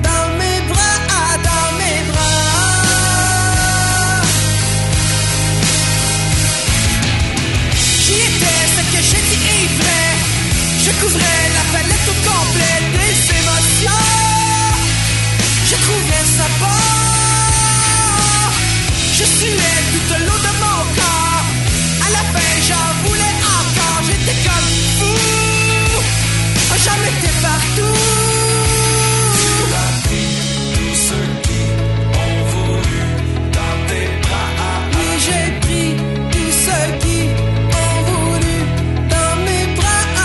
Je couvrais la palette au complet des émotions. Je trouvais ça bon. Je suais toute l'eau de mon corps. À la fin j'en voulais encore. J'étais comme fou. J'en mettais partout.
Tu as pris tous ceux qui ont voulu dans tes bras.
Oui, j'ai pris tous ceux qui ont voulu dans mes bras.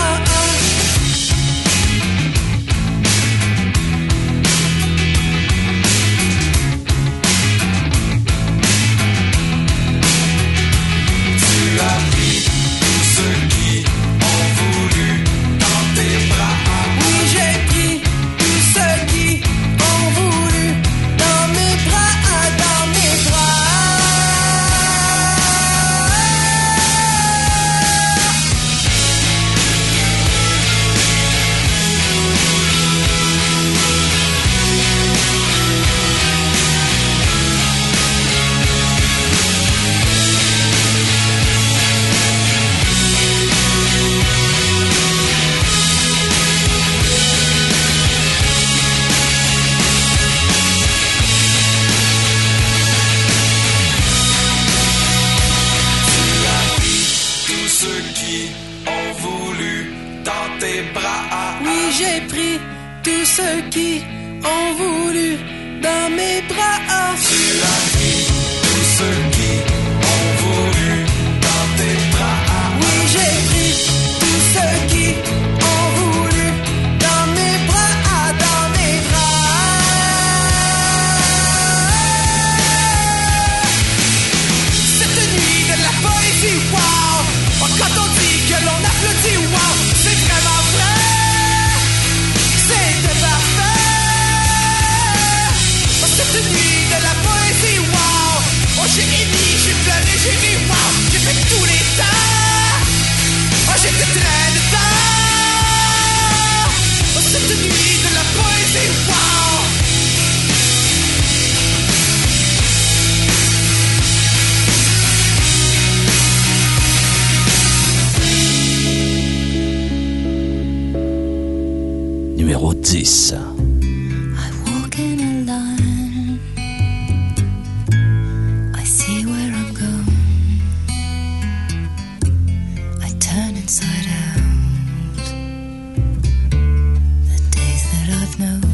Ceux qui ont voulu dans mes bras.
Tu as pris tous ceux qui ont voulu dans tes bras.
Oui, j'ai pris tous ceux qui ont voulu dans mes bras, dans mes bras. Cette nuit de la poésie, wow. Quand on dit que l'on applaudit, wow, c'est vraiment vrai. C'était parfait. Cette nuit de la poésie, wow. Oh, j'ai émis, j'ai pleuré, j'ai ri, wow. J'ai fait tous les temps. Oh, j'étais très dedans. Oh, cette nuit de la poésie, wow.
Numéro dix.
I walk in a line. I see where I'm going. I turn inside out. The days that I've known,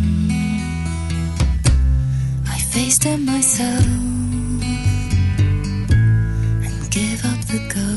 I face them myself and give up the ghost.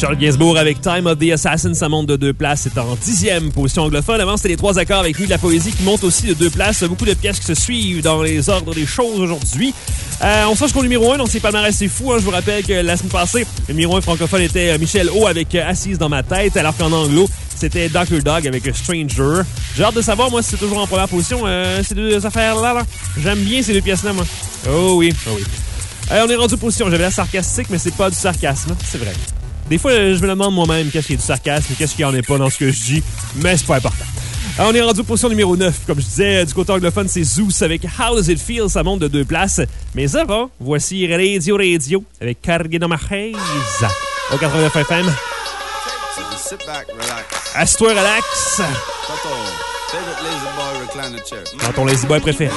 Charles Gainsbourg avec Time of the Assassin, ça monte de deux places, c'est en dixième position anglophone. Avant, c'était les trois accords avec Nuit de la Poésie qui monte aussi de deux places. Beaucoup de pièces qui se suivent dans les ordres des choses aujourd'hui. Euh, on sort jusqu'au numéro un, donc c'est palmarès, c'est fou. Hein. Je vous rappelle que la semaine passée, le numéro un francophone était Michel O avec Assise dans ma tête, alors qu'en anglo, c'était docteur Dog avec Stranger. J'ai hâte de savoir, moi, si c'est toujours en première position, euh, ces deux affaires-là. Là. J'aime bien ces deux pièces-là, moi. Oh oui, oh oui. Euh, on est rendu position. J'avais l'air sarcastique, mais c'est pas du sarcasme, hein. C'est vrai. Des fois, je me demande moi-même qu'est-ce qui est du sarcasme et qu'est-ce qu'il n'y en a pas dans ce que je dis, mais c'est pas important. Alors, on est rendu position numéro neuf. Comme je disais, du côté anglophone, c'est Zeus avec How Does It Feel? Ça monte de deux places. Mais avant, voici Radio Radio avec Cargué dans ma chaise au quatre-vingt-neuf F M. Assis-toi, relax. Dans ton lazy boy préféré.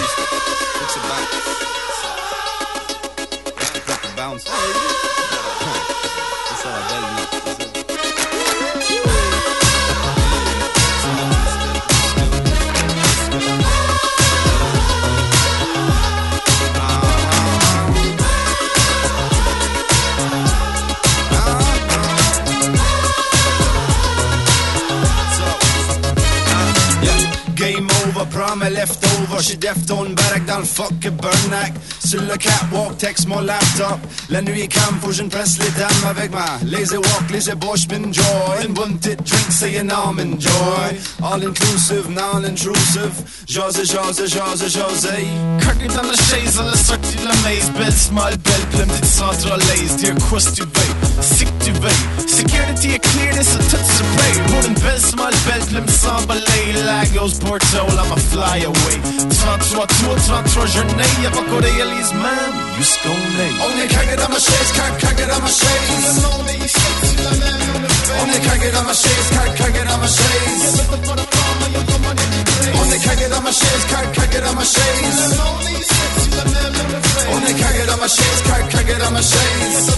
Prom est left over, j'suis deftone, barack dans le fucking burnac. Sur le catwalk, texte mon laptop. La nuit est calme, faut que je ne presse les dames avec ma lazy walk, lazy bush, m'enjoy. Une bonne petite drink, saying I'm enjoy. All inclusive, non-intrusive. José, José, José, José.
Cracker dans la chaise, à la sortie de la maze. Belle smile, belle plume, petite centralaise. Dear crust tu veilles, sick tu veilles. Security est clear, this a tout surveille. Pour une belle smile, belle plume sans balai. Lagos, Porto, I'm a fly away. trente-trois tours, trente-trois journées. Y'a pas qu'au réalise même, just gon' lay.
On est craqué dans ma chaise, craqué dans ma chaise. On est craqué dans ma chaise, craqué dans ma chaise. On est craqué dans ma chaise, craqué dans ma chaise. On est craqué dans ma chaise, craqué dans ma chaise.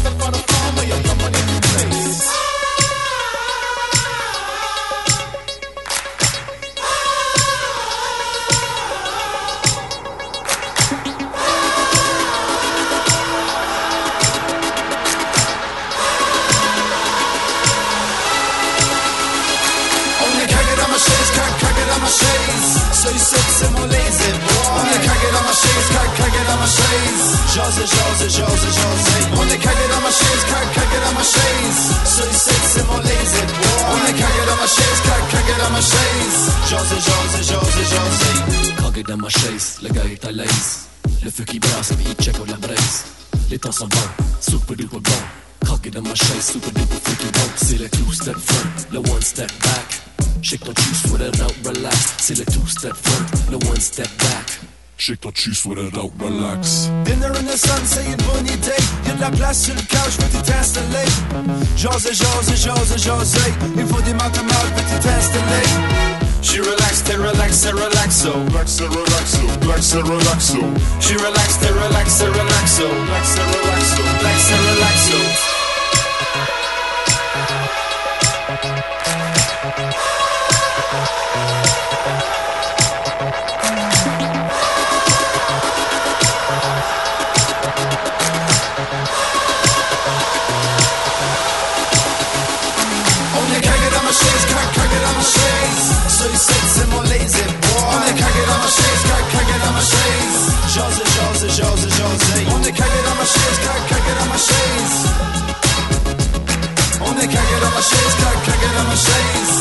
So you said c'est mon lazy boy. On est craqué dans ma chaise, craqué dans ma chaise. José, José, José, José. On est craqué dans ma chaise, craqué dans ma chaise. So you said c'est mon lazy boy. On est craqué dans ma chaise, craqué dans ma chaise. José, José, José, José.
Craqué dans ma chaise, le gars est à l'aise. Le feu qui brasse, il check out la braise. Les temps sont bons, super duper bon. Craqué dans ma chaise, super duper freaky bon. C'est le two step front, le one step back. Shake ton cheese, sweat it out, relax. C'est le two step front, le one step back.
Shake ton cheese, sweat it out, relax.
Dinner in the sun, c'est une bonne idée. Y'a de la place sur le couch, peux t'installer. José, José, José, José. Il faut des maths à mal, peux t'installer.
She relaxed and relaxed and relaxo.
Relax and relaxo, relax and relaxo.
She relaxed and relaxed and relaxo.
Relax and relaxo,
relax and relaxo.
On est craqué dans ma chaise, craqué dans ma chaise. So you said c'est mon lazy boy. On est craqué dans ma chaise, craqué dans ma chaise. José, José, José, José. On est craqué dans ma chaise, craqué dans ma chaise. On est craqué dans ma chaise, craqué dans ma chaise.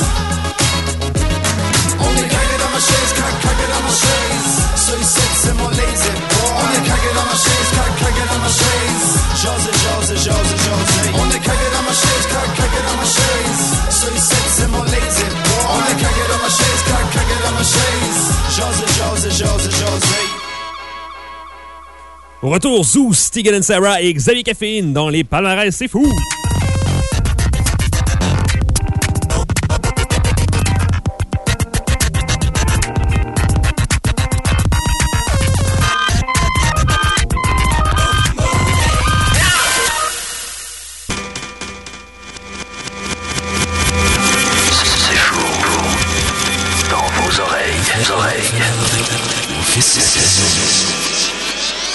On est craqué dans ma chaise, craqué dans ma chaise. So you said c'est mon lazy boy. On est craqué dans ma chaise, craqué dans ma chaise. José, José, José, José. On est craqué dans ma chaise, craqué dans ma chaise. So you said c'est mon lazy boy. On est craqué dans ma chaise, craqué dans ma chaise. José, José, José, José.
Au retour, Zeus, Stegan and Sarah et Xavier Caféine dans les palmarès, c'est fou!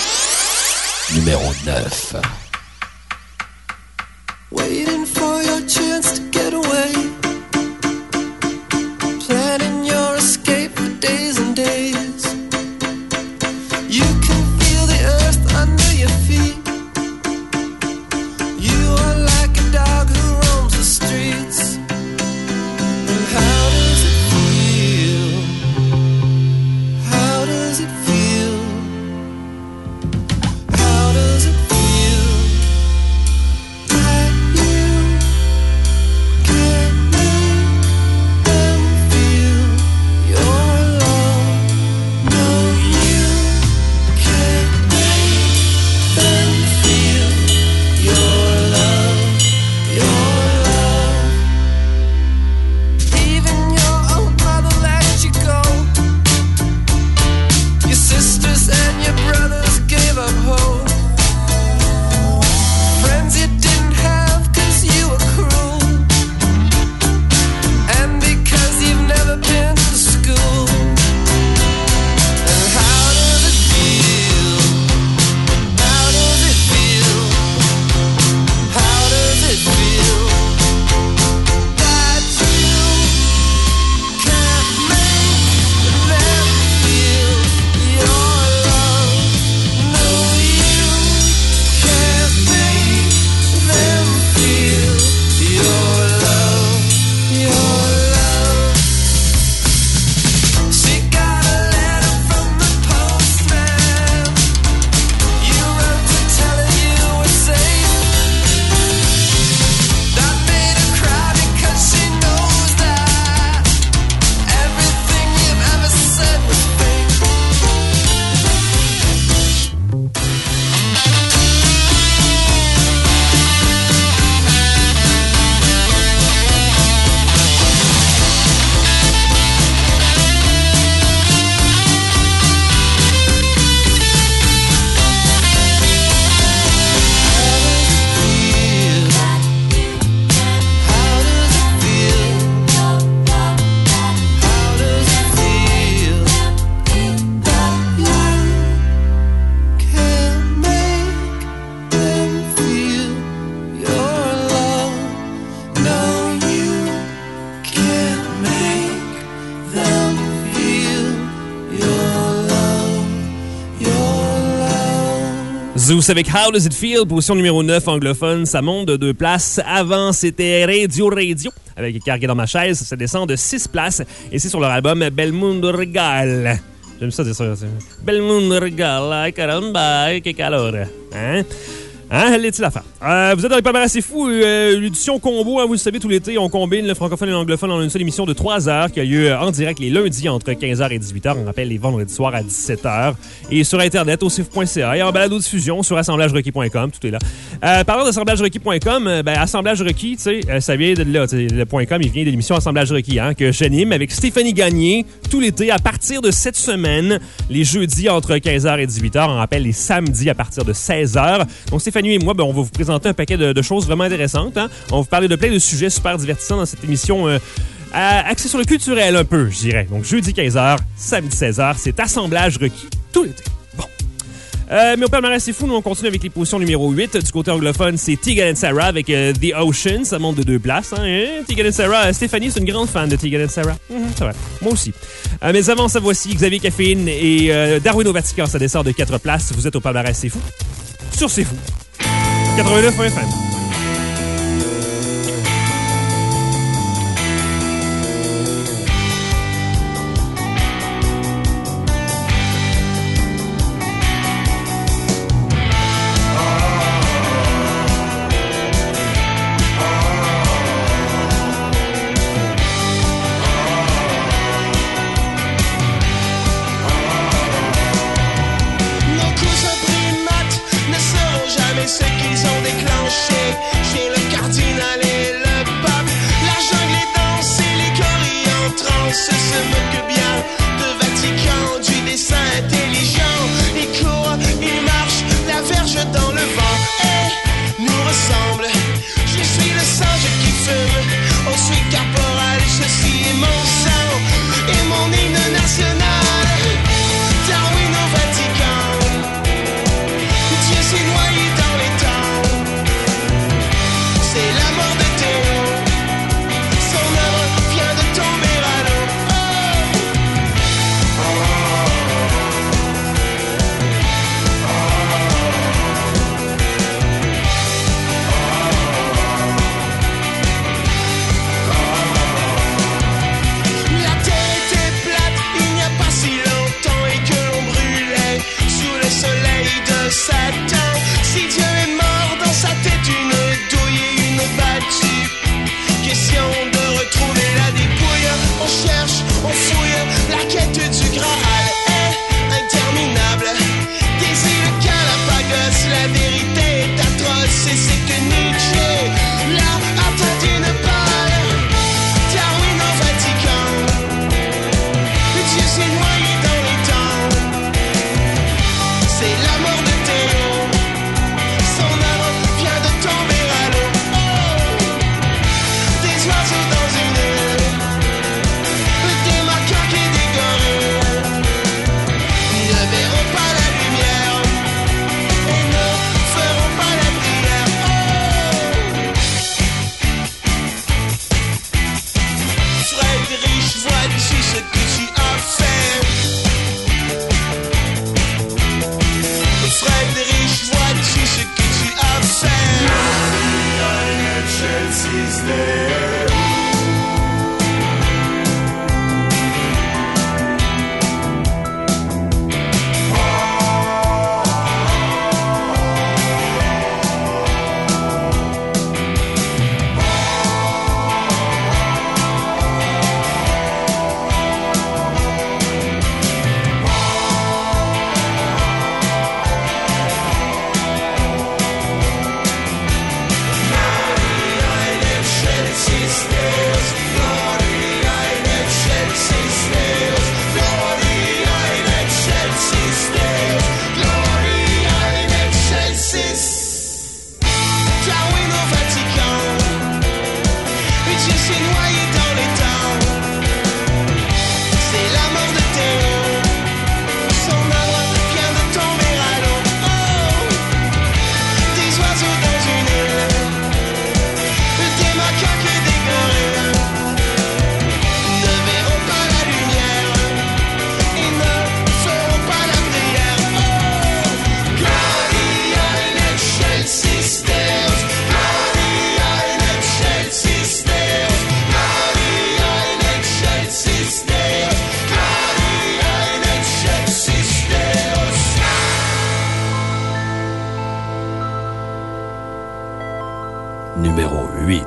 Numéro neuf.
Waiting for your chance to get away, planning your escape for days and days. You can feel the earth under your feet. You are like a dog who roams the streets. And how does it feel? How does it feel? How does it feel that you can't make them feel your love? No, you can't make them feel your love, your love. Even your own mother let you go. Your sisters and your brothers gave up hope. Friends you didn't have 'cause you were cruel, and because you've never been to school. And how does it feel? How does it feel? How does it feel that you can't make them feel your love? No, you can't make them feel your love, your love. She got a letter from the postman. You wrote to tell her you were safe. That made her cry because she knows that everything you've ever said was fake. How does it feel? How does it feel that you can't make them feel your love? No, you can't make them feel your love, your love.
Zeus avec How Does It Feel, position numéro neuf anglophone. Ça monte de deux places. Avant, c'était Radio Radio avec Cargué dans ma chaise. Ça descend de six places et c'est sur leur album Bel Mundo Regal. J'aime ça dire ça. Bel Mundo Regal, caramba, que calor. Hein? Hein, l'est-il l'affaire? Euh, vous êtes dans les palmarès assez fous. Euh, l'édition combo, hein, vous le savez, tout l'été, on combine le francophone et l'anglophone en une seule émission de trois heures qui a lieu en direct les lundis entre quinze heures et dix-huit heures. On rappelle les vendredis soirs à dix-sept heures. Et sur Internet, au sif point c a et en balado-diffusion sur assemblage requis point com. Tout est là. Euh, parlant d'assemblage requis point com, euh, ben, assemblage requis, tu sais, euh, ça vient de là. Le .com, il vient de l'émission Assemblage requis, hein, que j'anime avec Stéphanie Gagné tout l'été à partir de cette semaine, les jeudis entre quinze heures et dix-huit heures. On rappelle les samedis à partir de seize heures. Donc, Stéphanie et moi, ben, on va vous présenter un paquet de, de choses vraiment intéressantes. Hein. On va vous parler de plein de sujets super divertissants dans cette émission euh, axée sur le culturel un peu, je dirais. Donc, jeudi quinze heures, samedi seize heures, c'est Assemblage requis tout l'été. Bon. Euh, mais au palmarès, c'est fou. Nous, on continue avec les positions numéro huit. Du côté anglophone, c'est Tegan and Sara avec euh, The Ocean. Ça monte de deux places. Hein. Et Tegan and Sara. Stéphanie, c'est une grande fan de Tegan and Sara. Mm-hmm, c'est vrai. Moi aussi. Euh, mais avant ça, voici Xavier Caffeine et euh, Darwin au Vatican. Ça descend de quatre places. Vous êtes au palmarès, c'est fou. Sur C'est fou. quatre-vingt-neuf F M.
Dieu s'est noyé dans les temps. C'est la mort de Théo.
numéro huit.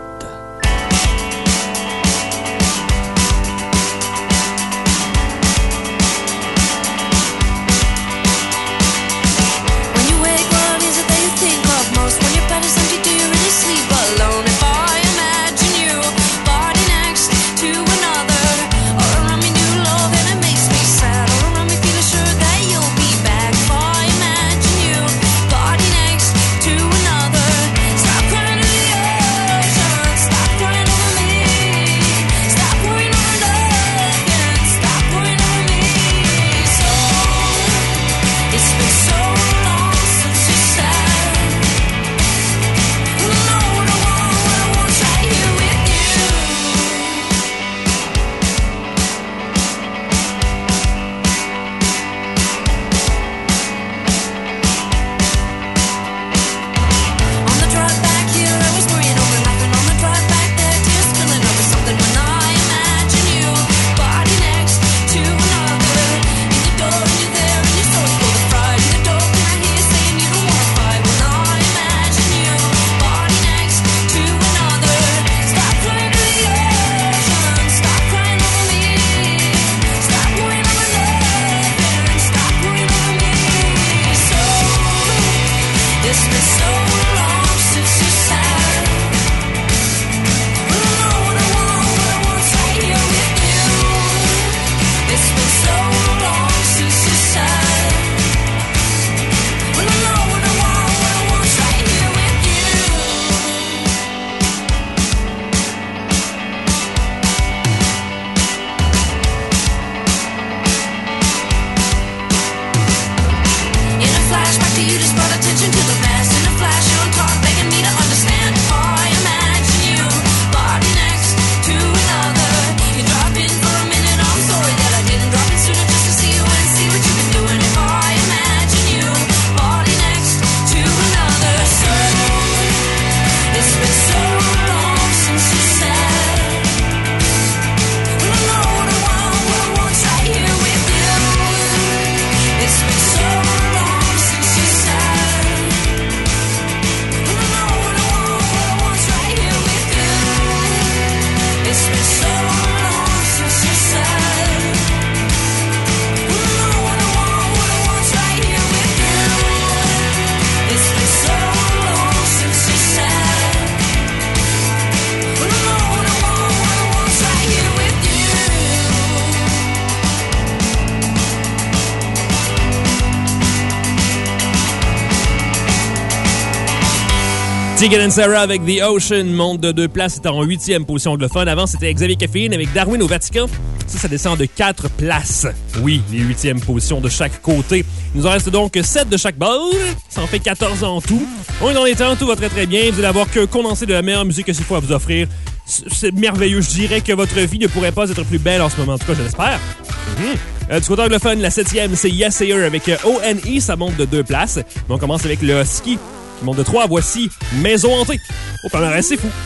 Tegan and Sara avec The Ocean monte de deux places, c'était en huitième position anglophone. Avant, c'était Xavier Caféine avec Darwin au Vatican. Ça, ça descend de quatre places. Oui, les huitièmes positions de chaque côté. Il nous en reste donc sept de chaque bord. Ça en fait quatorze en tout. On est dans les temps, tout va très très bien. Vous allez avoir que condensé de la meilleure musique que c'est faut à vous offrir. C'est merveilleux. Je dirais que votre vie ne pourrait pas être plus belle en ce moment. En tout cas, je l'espère. Mm-hmm. Euh, du côté anglophone, la septième, c'est Yes Sayer avec O N E. Ça monte de deux places. Mais on commence avec le Husky qui monte de trois. Voici Maison hantée. Au palmarès, c'est fou.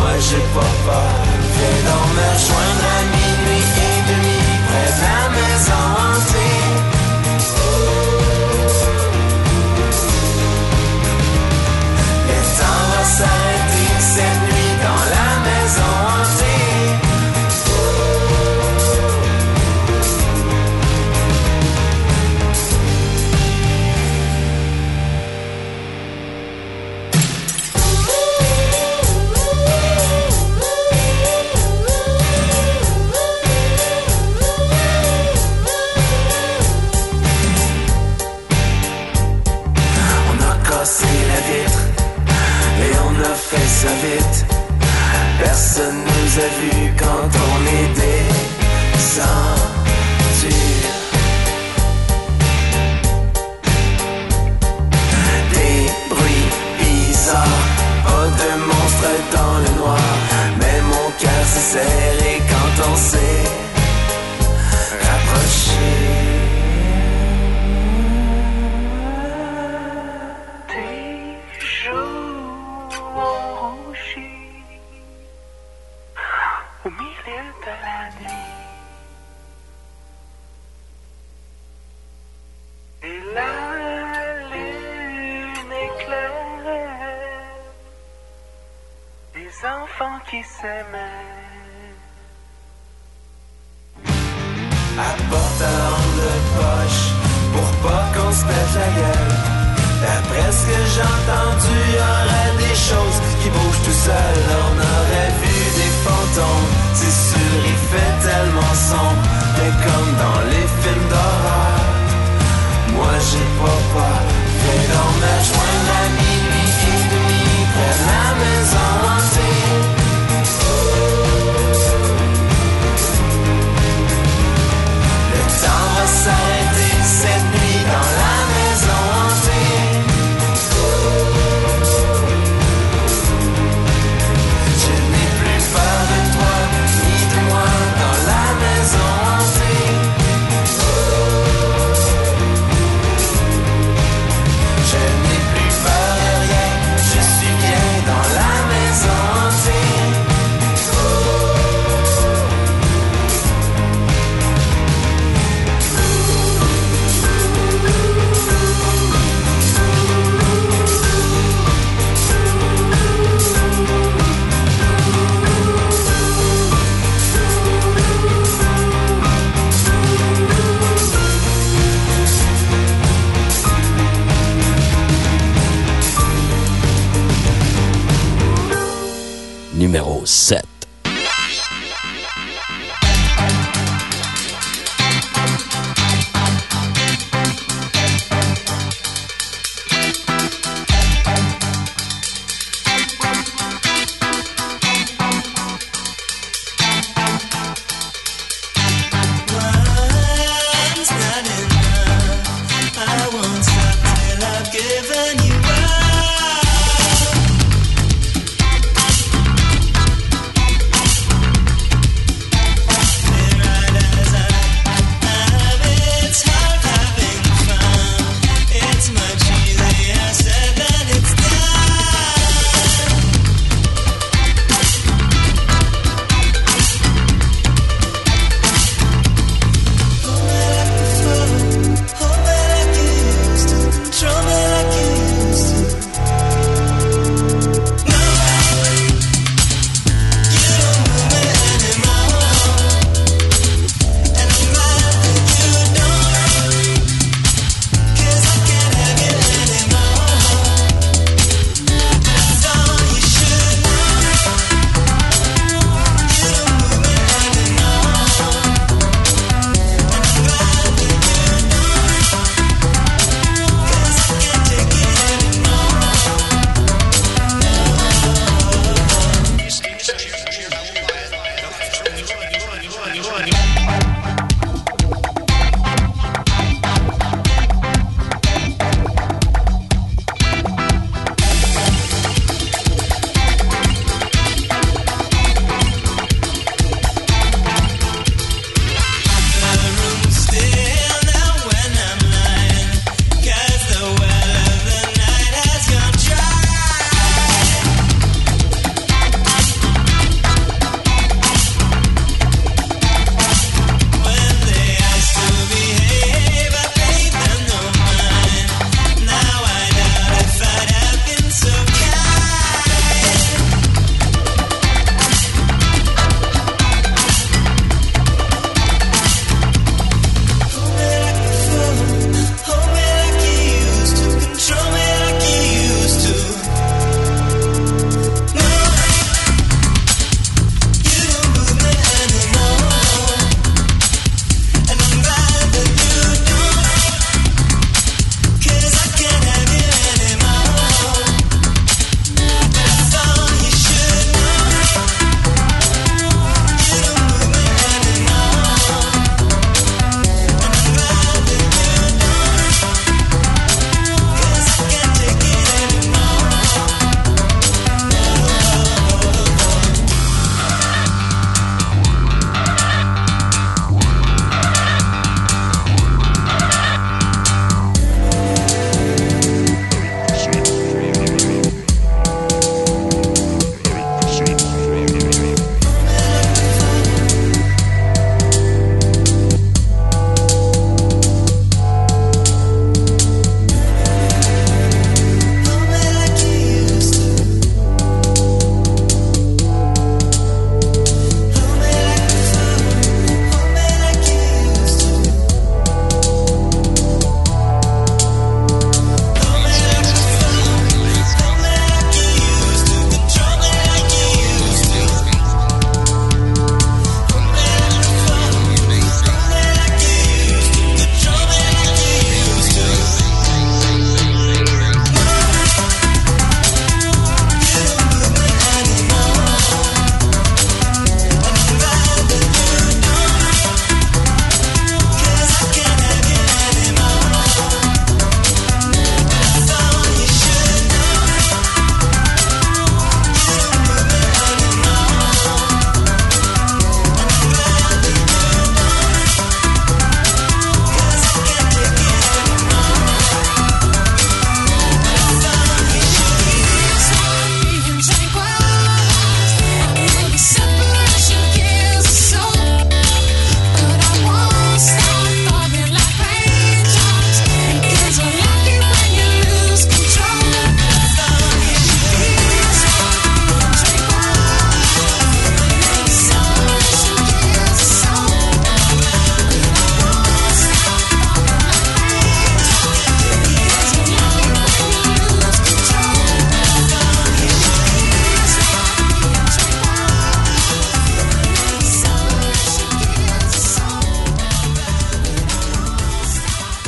J'ai pas peur, viens donc me rejoindre à minuit et demi près de la maison.
cassé la vitre et on a fait ça vite. Personne nous a vus quand on est descendu. Des bruits bizarres, pas de monstres dans le noir, mais mon cœur s'est serré quand on s'est rapproché.
Au milieu de la nuit, et la lune éclaire des enfants qui s'aimaient.
Apporte un de poche pour pas qu'on se pète la gueule. D'après ce que j'ai entendu, y aurait des choses qui bougent tout seul. On aurait vu des fantômes, c'est sûr, il fait tellement sombre. Mais comme dans les films d'horreur, moi j'ai pas peur. Fais donc me joindre à minuit et demi près de la maison hantée. Le temps va s'arrêter cette nuit dans la maison hantée. Je n'ai plus peur de toi, ni de moi dans la maison hantée. Je n'ai plus peur de rien, je suis bien dans la maison hantée.
Numéro sept.
Given you up.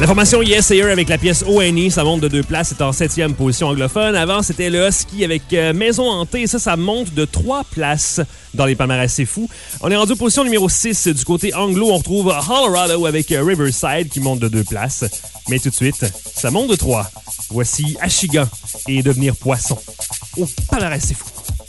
La formation Yes Ayer avec la pièce O N E, ça monte de deux places, c'est en septième position anglophone. Avant, c'était le Husky avec euh, Maison hantée, ça, ça monte de trois places dans les palmarès, c'est fou. On est rendu en position numéro six du côté anglo, on retrouve Colorado avec euh, Riverside qui monte de deux places. Mais tout de suite, ça monte de trois. Voici Achigan et Devenir poisson. Au palmarès, c'est fou.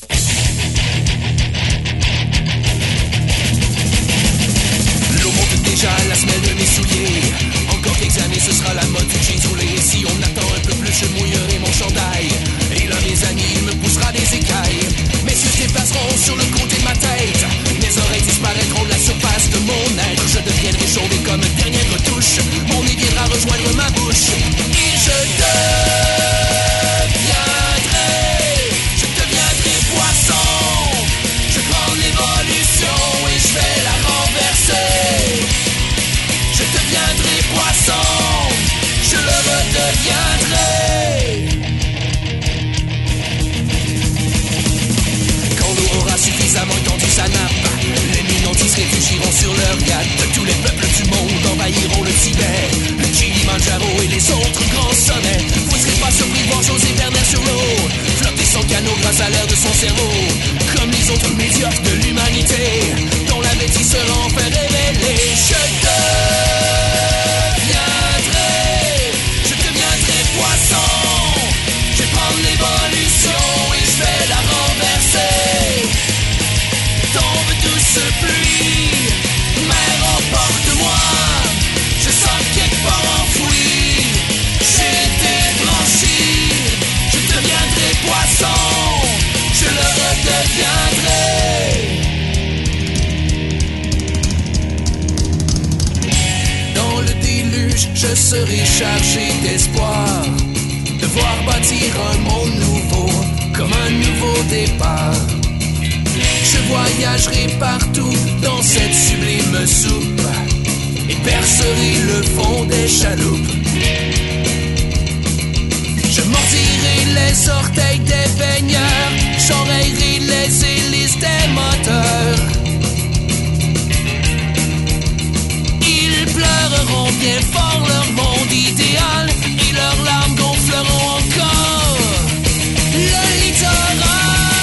L'eau monte déjà à la semelle de mes souliers. Encore quelques années, ce sera la mode du jeans roulé. Si on attend un peu plus, je mouillerai mon chandail. Et là, mes amis, il me poussera des écailles. Mes yeux se déplaceront sur le côté de ma tête. Mes oreilles disparaîtront de la surface de mon être. Je deviendrai chauvé comme une dernière retouche. Mon nez viendra rejoindre ma bouche. Et je deviendrai, je deviendrai poisson. Je prends l'évolution et je vais la renverser. Je deviendrai poisson, je le redeviendrai. Quand l'eau aura suffisamment étendu sa nappe, les minantis se réfugieront sur leur yacht. Tous les peuples du monde envahiront le Tibet, le Kilimanjaro et les autres grands sommets. Vous ne serez pas surpris de voir José Werner sur l'eau, flotter son canot grâce à l'air de son cerveau. Comme les autres médiocres de l'humanité, dont la bêtise sera enfin révélée. Je deviendrai, je deviendrai poisson. Je vais prendre l'évolution et je vais la renverser. Tombe douce pluie, mer emporte-moi. Je sens quelque part enfoui. J'ai été blanchi. Je deviendrai poisson. Je le redeviendrai. Dans le déluge, je serai chargé d'espoir, de voir bâtir un monde nouveau, comme un nouveau départ. Je voyagerai partout dans cette sublime soupe et percerai le fond des chaloupes. Je mordirai les orteils des baigneurs, j'enrayerai les hélices des moteurs. Ils pleureront bien fort leur monde idéal et leurs larmes gonfleront encore le littoral.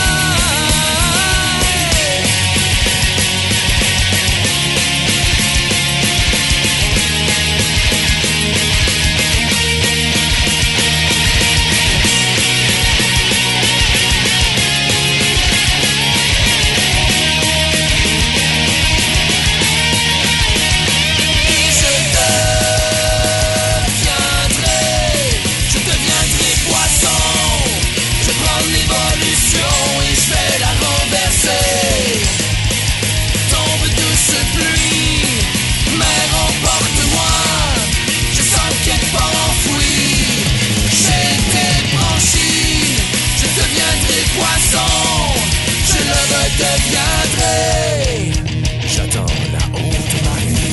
Deviendrai. J'attends la haute marée.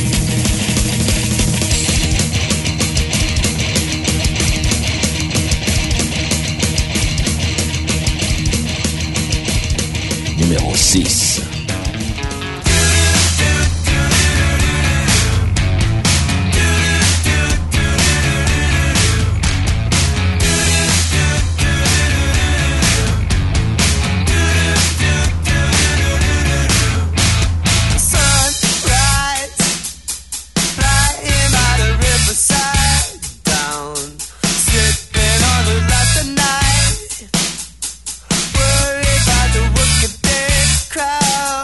Numéro six.
Crowd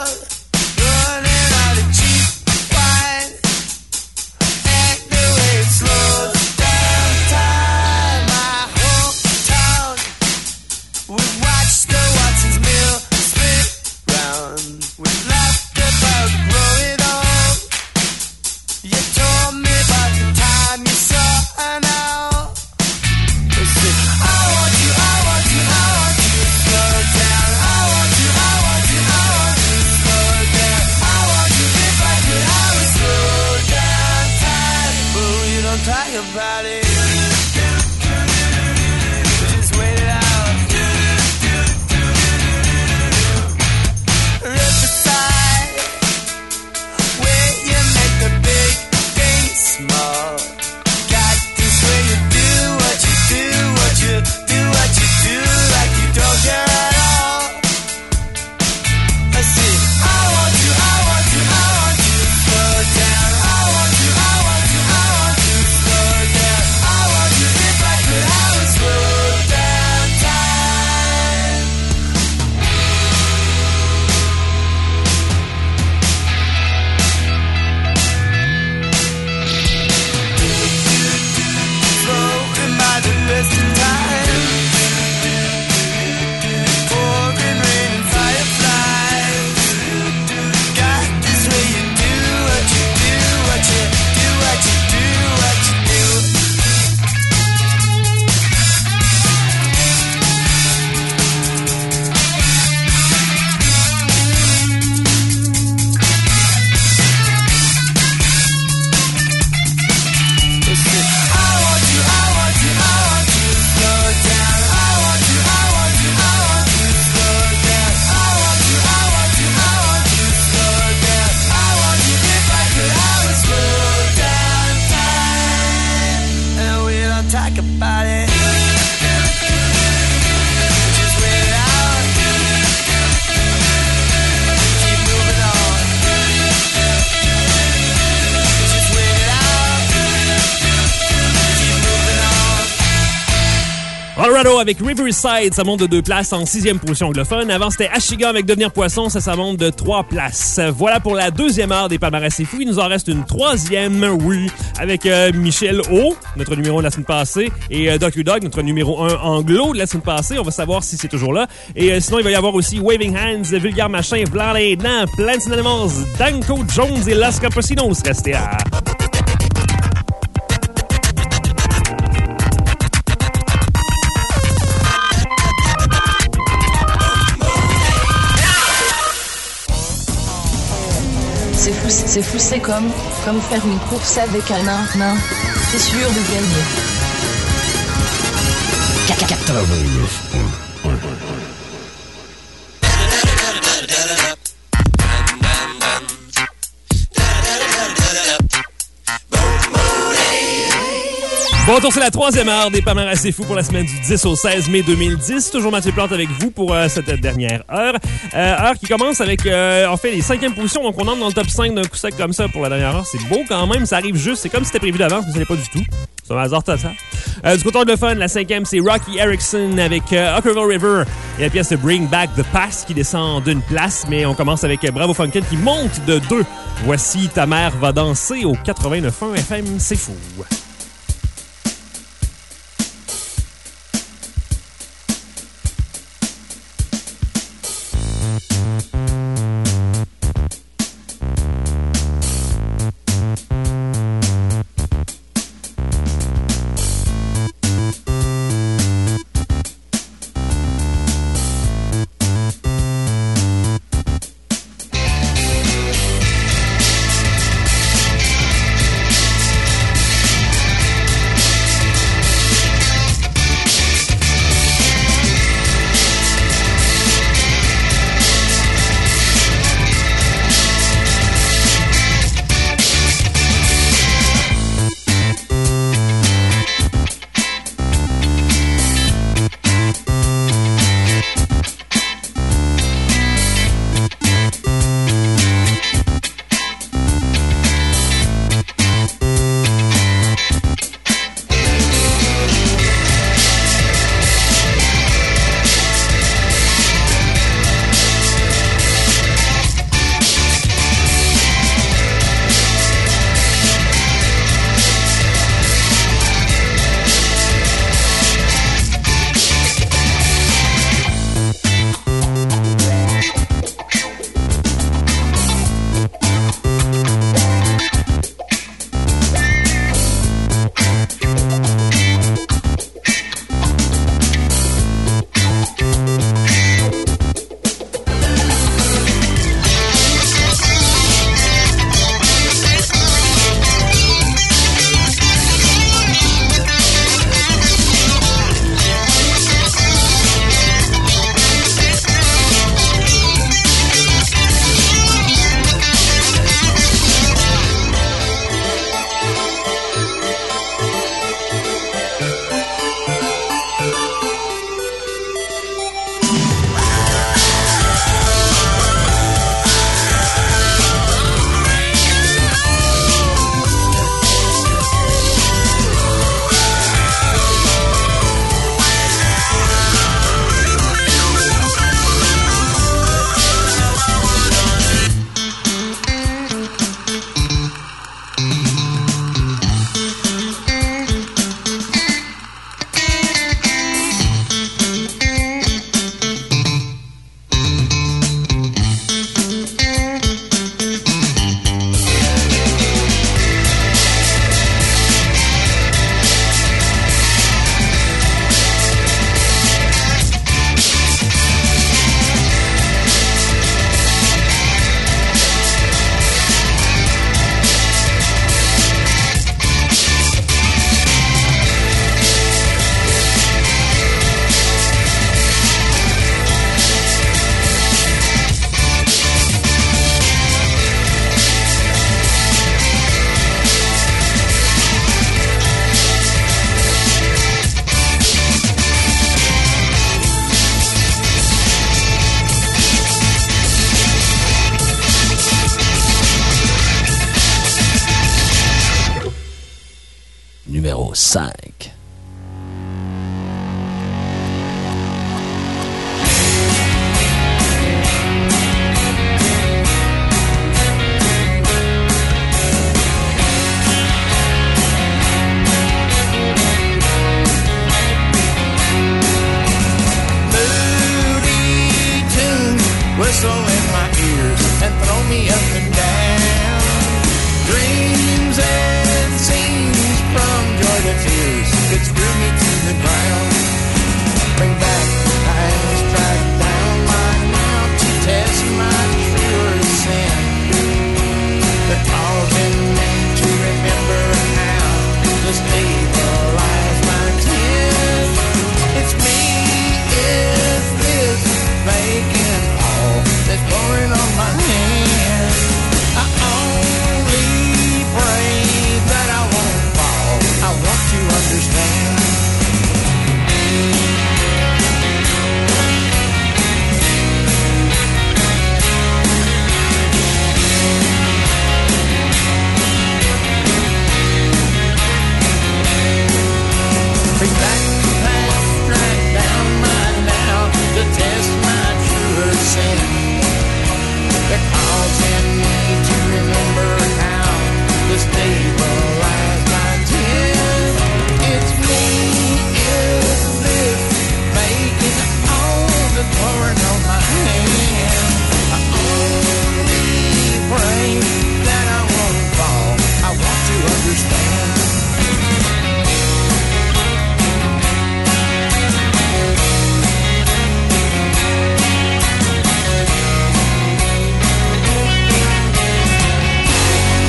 avec Riverside, ça monte de deux places en sixième position anglophone. Avant, c'était Ashiga avec Devenir Poisson, ça, ça monte de trois places. Voilà pour la deuxième heure des palmarès C'est Fou. Il nous en reste une troisième, oui, avec euh, Michel O, notre numéro de la semaine passée, et euh, Doctor Dog, notre numéro un anglo de la semaine passée. On va savoir si c'est toujours là. Et euh, sinon, il va y avoir aussi Waving Hands, Vulgaire Machin, Blanc les Dents, Plants and Animals, Danko Jones et Las Campesinos. Restez à...
C'est fou, c'est fou, c'est comme, comme faire une course avec un nain, nain. T'es sûr de gagner.
quatre-vingt-neuf.
Bon retour, c'est la troisième heure des palmarès C'est Fou pour la semaine du dix au seize mai deux mille dix. Toujours Mathieu Plante avec vous pour euh, cette dernière heure. Euh, heure qui commence avec, euh, en fait, les cinquièmes positions. Donc, on entre dans le top cinq d'un coup sec comme ça pour la dernière heure. C'est beau quand même, ça arrive juste. C'est comme si c'était prévu d'avance, mais ce n'est pas du tout. C'est un hasard total. Euh, du côté de le fun, la cinquième, c'est Rocky Erickson avec euh, Ockerville River et la pièce Bring Back the Past qui descend d'une place. Mais on commence avec euh, Bravo Funkin qui monte de deux. Voici Ta mère va danser au quatre-vingt-neuf point un F M. C'est fou.
numéro cinq.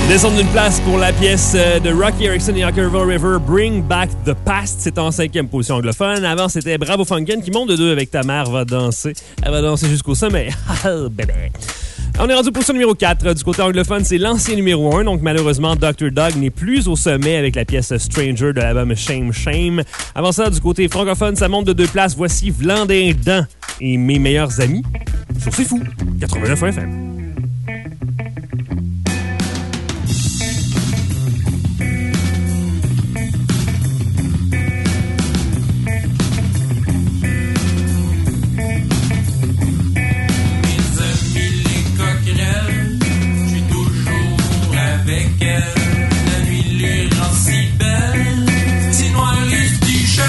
Descendre d'une place pour la pièce de Rocky Erickson et Ockerville River, Bring Back the Past. C'est en cinquième position anglophone. Avant, c'était Bravo Funkin' qui monte de deux avec Ta mère va danser. Elle va danser jusqu'au sommet. Bébé. On est rendu pour position numéro quatre. Du côté anglophone, c'est l'ancien numéro un. Donc, malheureusement, docteur Dog n'est plus au sommet avec la pièce Stranger de l'album Shame Shame. Avant ça, du côté francophone, ça monte de deux places. Voici Vlandin Dan et Mes meilleurs amis. Sur C'est Fou, quatre-vingt-neuf F M.
La nuit les rend si belle, si noir les t-shirts.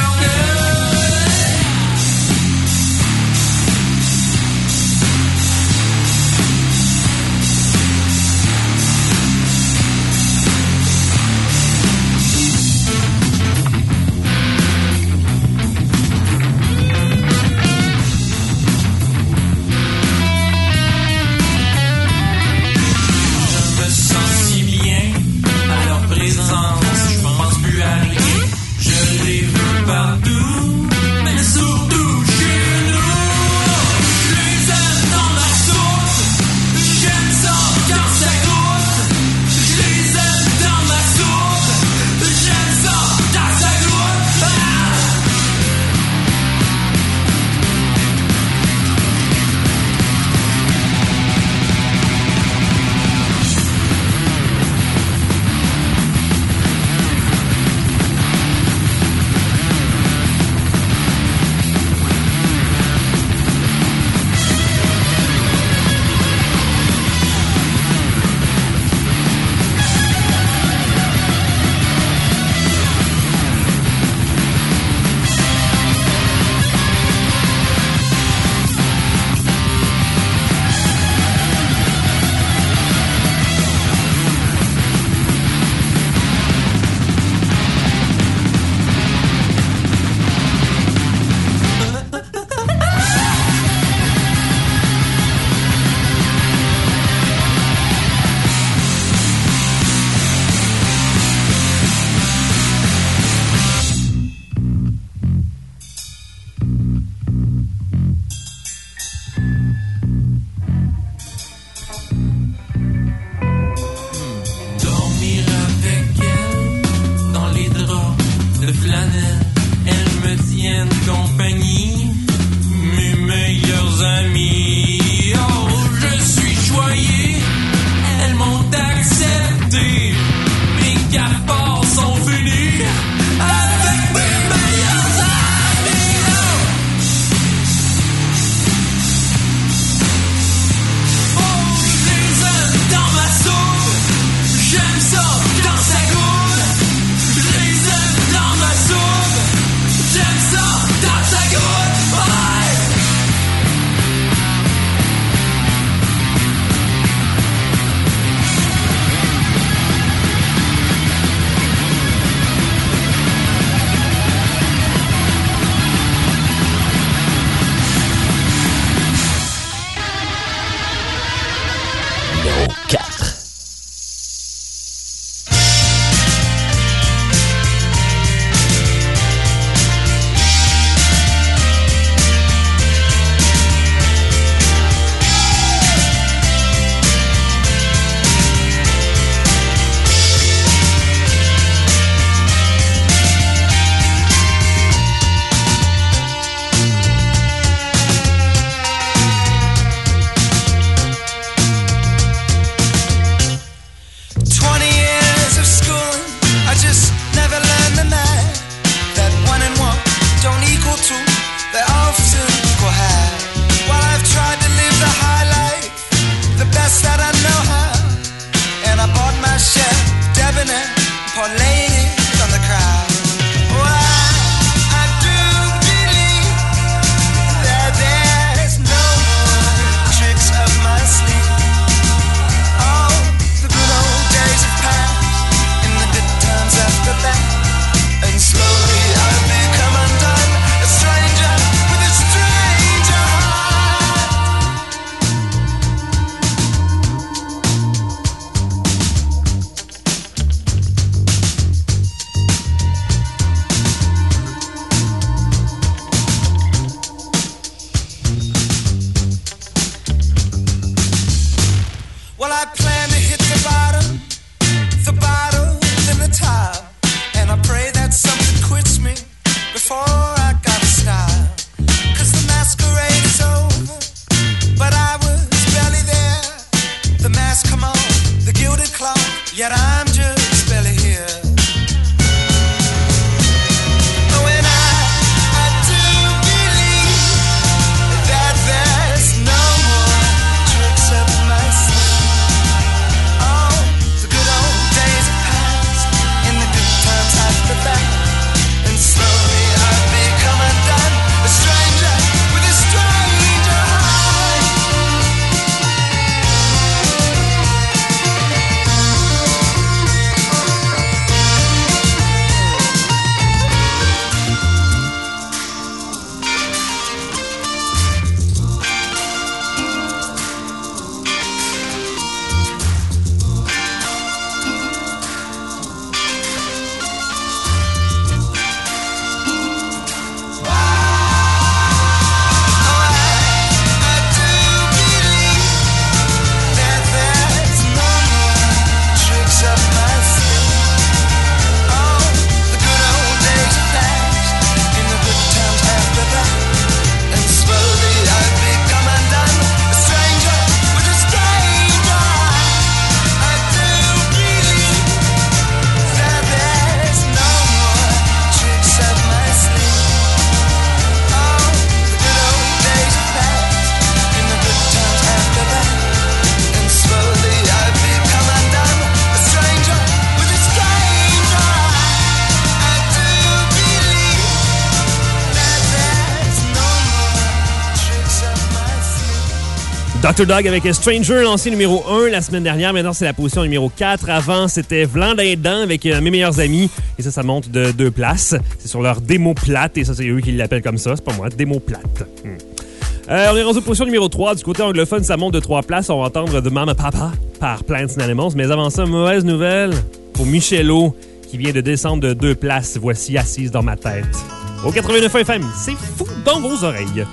docteur Dog avec Stranger, lancé numéro un la semaine dernière. Maintenant, c'est la position numéro quatre. Avant, c'était Vlan d'un dent avec euh, Mes meilleurs amis. Et ça, ça monte de deux places. C'est sur leur démo plate. Et ça, c'est eux qui l'appellent comme ça. C'est pas moi. Démo plate. Hmm. Euh, on est rendu aux position numéro trois. Du côté anglophone, ça monte de trois places. On va entendre The Mama Papa par Plants and Animals. Mais avant ça, mauvaise nouvelle pour Michelot qui vient de descendre de deux places. Voici Assise dans ma tête. Au quatre-vingt-neuf F M, c'est fou dans vos oreilles.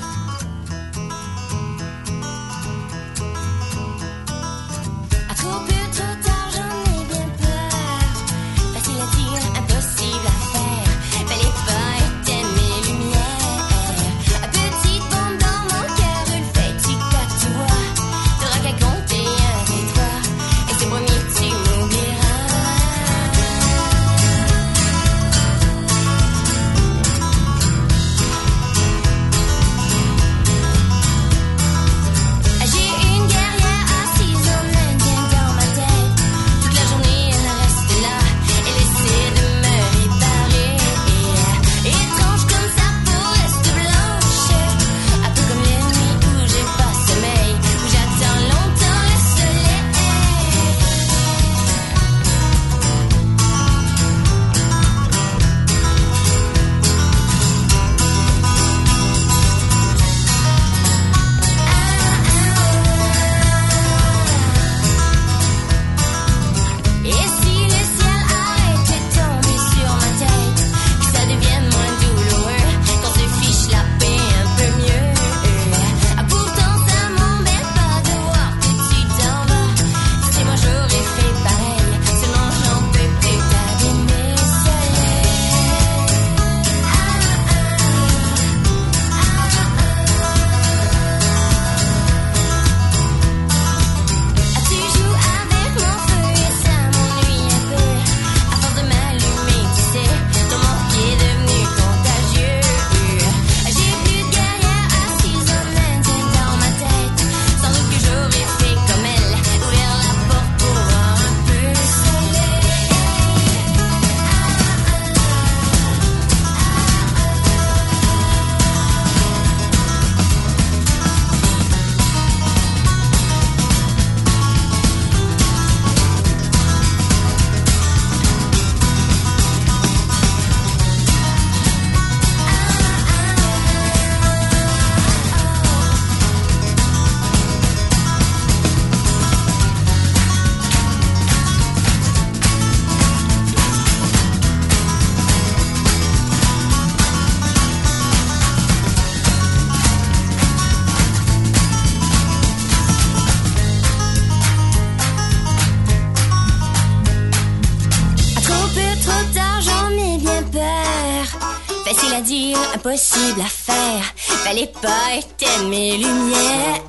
Impossible à faire, fallait pas éteindre mes lumières.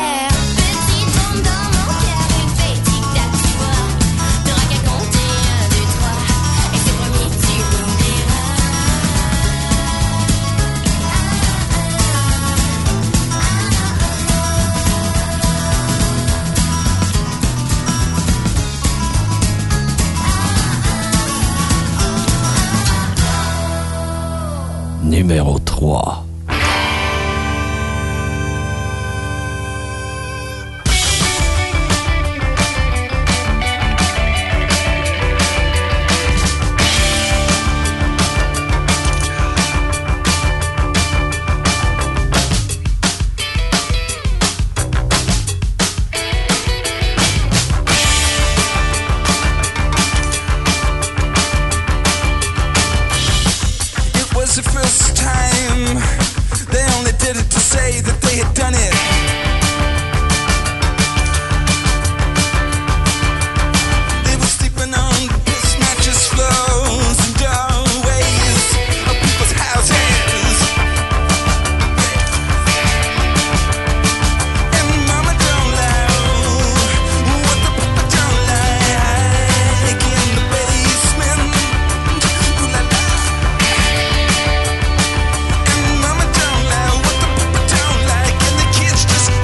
Numéro trois.
Just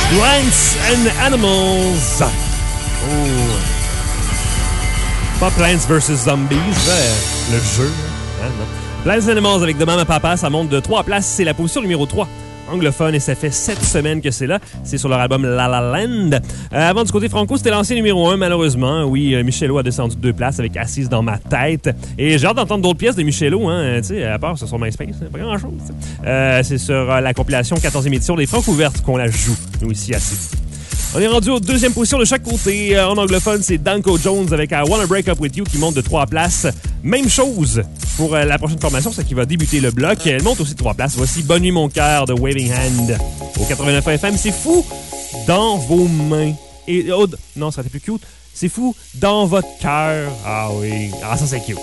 Plants and Animals. Oh. Pas Plants versus Zombies, là, le jeu. Hein, non. Plants and Animals avec Demain ma papa, ça monte de trois places. C'est la position numéro trois. Anglophone, et ça fait sept semaines que c'est là. C'est sur leur album La La Land. Euh, avant, du côté franco, c'était l'ancien numéro un, malheureusement. Oui, euh, Michelot a descendu de deux places avec Assise dans ma tête. Et j'ai hâte d'entendre d'autres pièces de Michelot, hein, tu sais, à part sur MySpace, pas grand-chose. Euh, c'est sur euh, la compilation quatorzième édition des Francs ouvertes qu'on la joue, nous, ici, à Assise. On est rendu aux deuxième position de chaque côté. En anglophone, c'est Danko Jones avec I Wanna Break Up With You qui monte de trois places. Même chose pour la prochaine formation, c'est qui va débuter le bloc. Elle monte aussi de trois places. Voici Bonne nuit mon cœur de Waving Hand au quatre-vingt-neuf F M. C'est fou dans vos mains. Et oh, non, ça aurait été plus cute. C'est fou dans votre cœur. Ah oui. Ah, ça, c'est cute.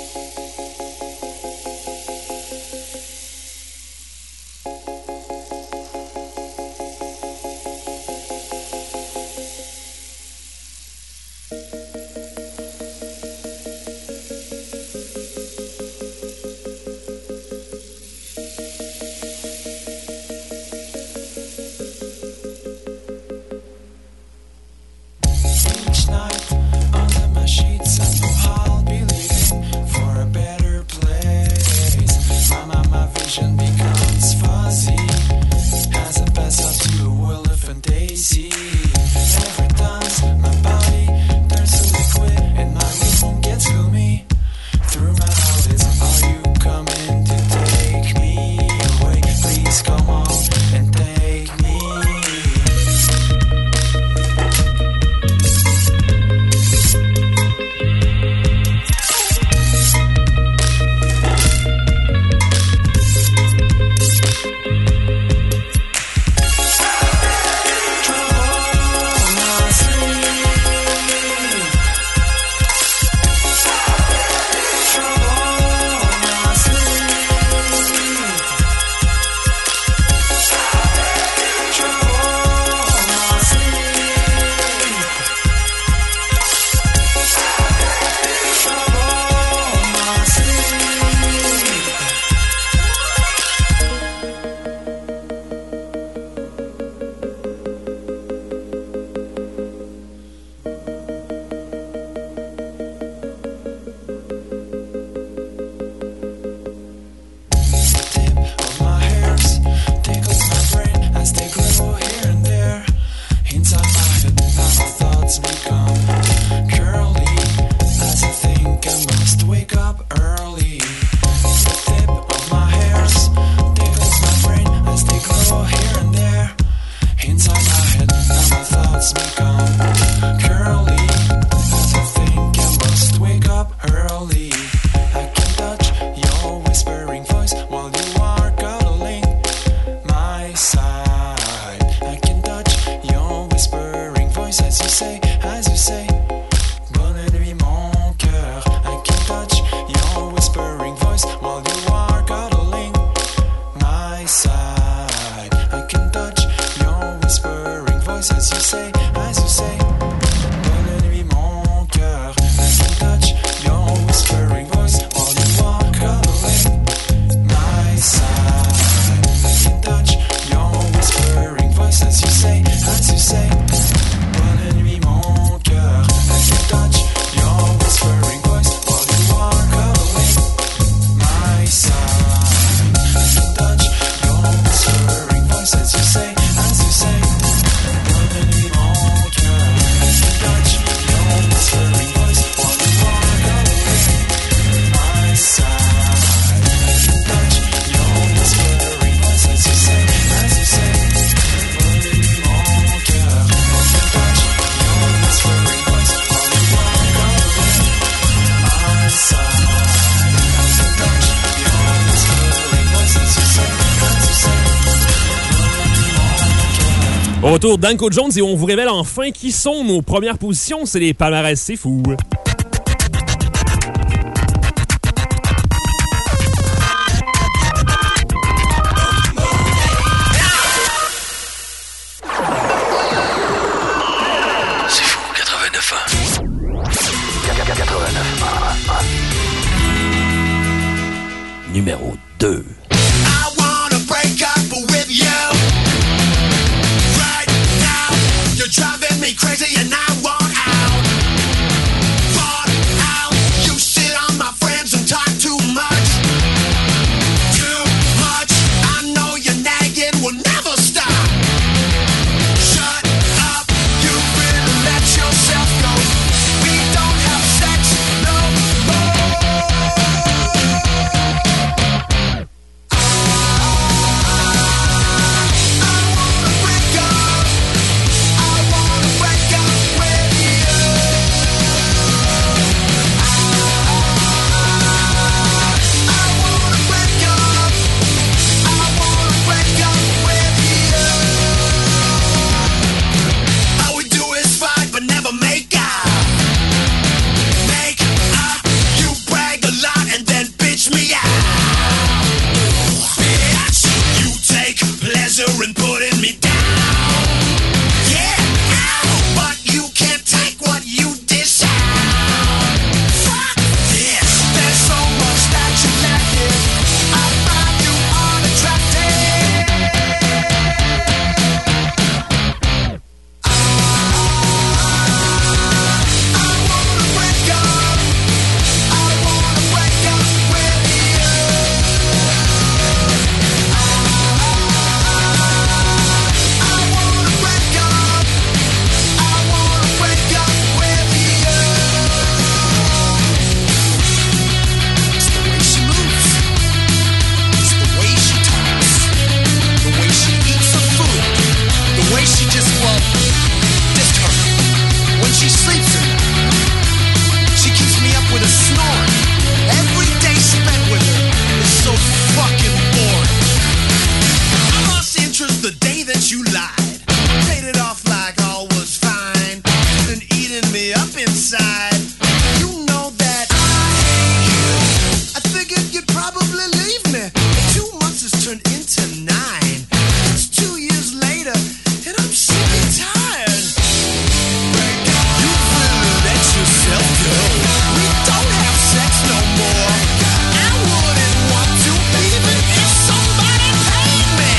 Au retour, Danko Jones, et on vous révèle enfin qui sont nos premières positions. C'est les palmarès, c'est fou.
C'est fou, quatre-vingt-neuf ans. quatre-vingt-neuf ans.
Numéro deux.
I wanna break up with you right now. putting me down. Yeah, ow, but you can't take what you desire. Fuck this, there's so much that you lacking. I find you unattractive. I, I wanna break up. I wanna break up with you. The day that you lied, paid it off like all was fine, been eating me up inside. You know that I hate you. I figured you'd probably leave me. Two months has turned into nine. It's two years later, and I'm sick and tired. You really let yourself go. We don't have sex no more. I wouldn't want to even if somebody paid me.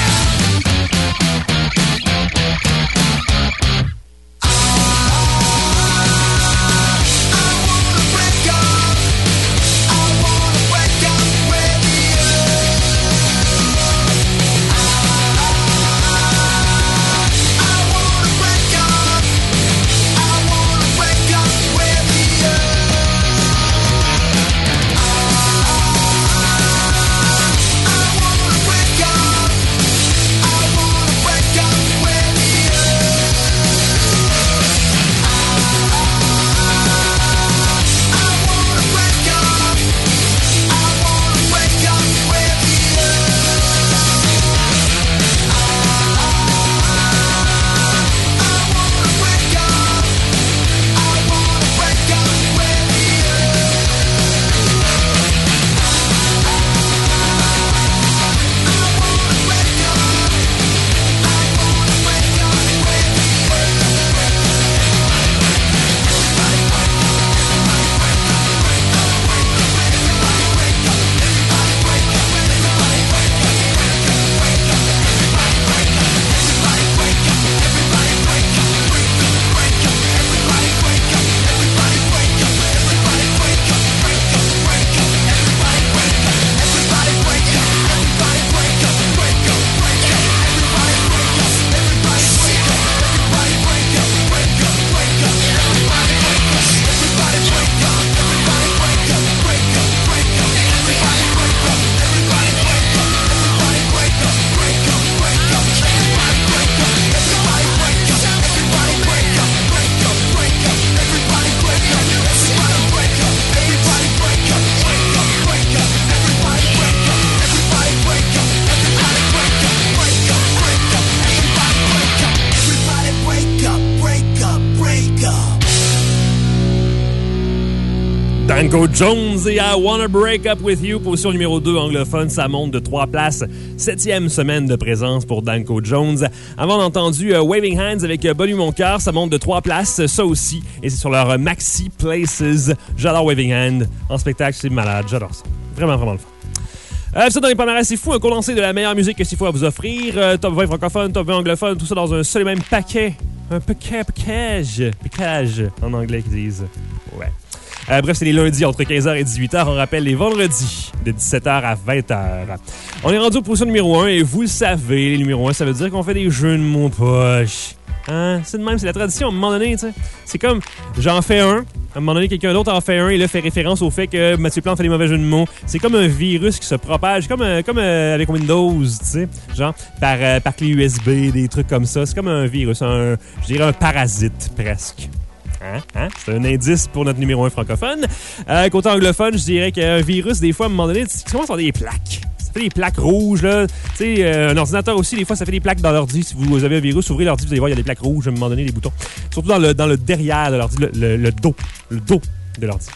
Danko Jones et I Wanna Break Up With You, position numéro deux anglophone, ça monte de trois places. Septième semaine de présence pour Danko Jones. Avant, on a entendu uh, Waving Hands avec uh, Bonne Nuit Mon Cœur, ça monte de trois places, ça aussi. Et c'est sur leur uh, Maxi Places. J'adore Waving Hand. En spectacle, c'est malade, j'adore ça. Vraiment, vraiment le fun. Euh, ça dans les palmarès, c'est fou, un condensé de la meilleure musique que c'est fou à vous offrir. Euh, top vingt francophone, top vingt anglophone, tout ça dans un seul et même paquet. Un paquet, package. Package, en anglais qu'ils disent. Ouais. Euh, bref, c'est les lundis entre quinze heures et dix-huit heures. On rappelle les vendredis de dix-sept heures à vingt heures. On est rendu aux positions numéro un et vous le savez, les numéros un, ça veut dire qu'on fait des jeux de mots poche. Hein? C'est de même, c'est la tradition. À un moment donné, tu sais, c'est comme j'en fais un, à un moment donné, quelqu'un d'autre en fait un et là fait référence au fait que Mathieu Plante fait des mauvais jeux de mots. C'est comme un virus qui se propage, comme, euh, comme euh, avec Windows, tu sais, genre par, euh, par clé U S B, des trucs comme ça. C'est comme un virus, un, je dirais un parasite presque. Hein? Hein? C'est un indice pour notre numéro un francophone. Euh, côté anglophone, je dirais qu'un virus, des fois, à un moment donné, tu commences à avoir des plaques. Ça fait des plaques rouges, là. Tu sais, euh, un ordinateur aussi, des fois, ça fait des plaques dans l'ordi. Si vous avez un virus, ouvrez l'ordi, vous allez voir, il y a des plaques rouges, à un moment donné, des boutons. Surtout dans le, dans le derrière de l'ordi, le, le, le dos. Le dos de l'ordi.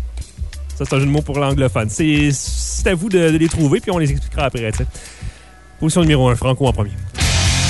Ça, c'est un jeu de mots pour l'anglophone. C'est, c'est à vous de, de les trouver, puis on les expliquera après, tu sais. Position numéro un, Franco en premier.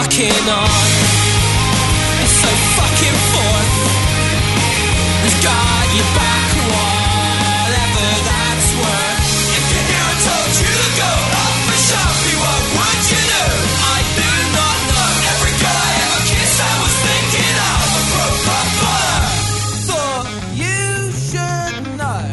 fucking on and so fucking forth. Who's got your back, whatever that's worth? If you knew I told you to go off for shopping, what would you do? I do not know. Every girl I ever kissed, I was thinking of a proper. Thought you should know.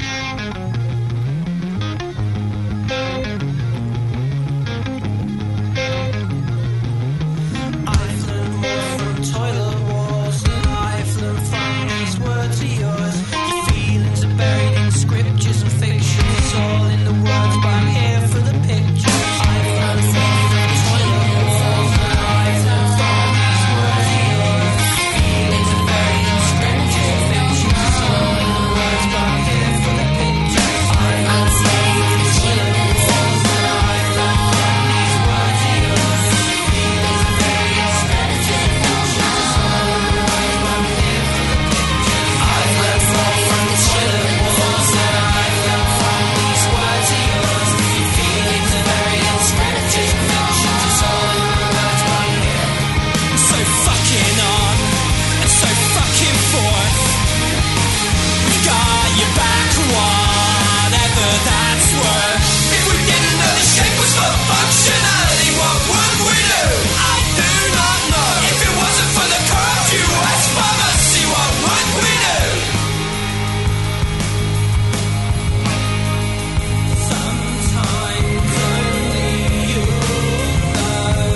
I've learned more from toilet walls than I've learned from these words of yours. Your feelings are buried in scriptures and fiction. It's all in the words, but I'm here for the picture. I've learned more from toilet walls than I've learned from these words of yours. Feelings are buried in scriptures and fiction. It's all in the words, but I'm here for the picture. I've learned more from toilet walls than I've learned from these words of yours. Feelings are buried in scriptures and fiction. It's all in the words, but I'm here for the picture. I've learned more from toilet walls than I've learned from these words of yours. Your feelings are buried in scriptures and fiction. It's all in the words, but I'm here. So fucking on and so fucking forth. We've got your back, whatever that's worth. If we didn't know the shape was for functionality, what would we do? I do not know. If it wasn't for the curved U S pharmacy, what would we do? Sometimes only you'll know.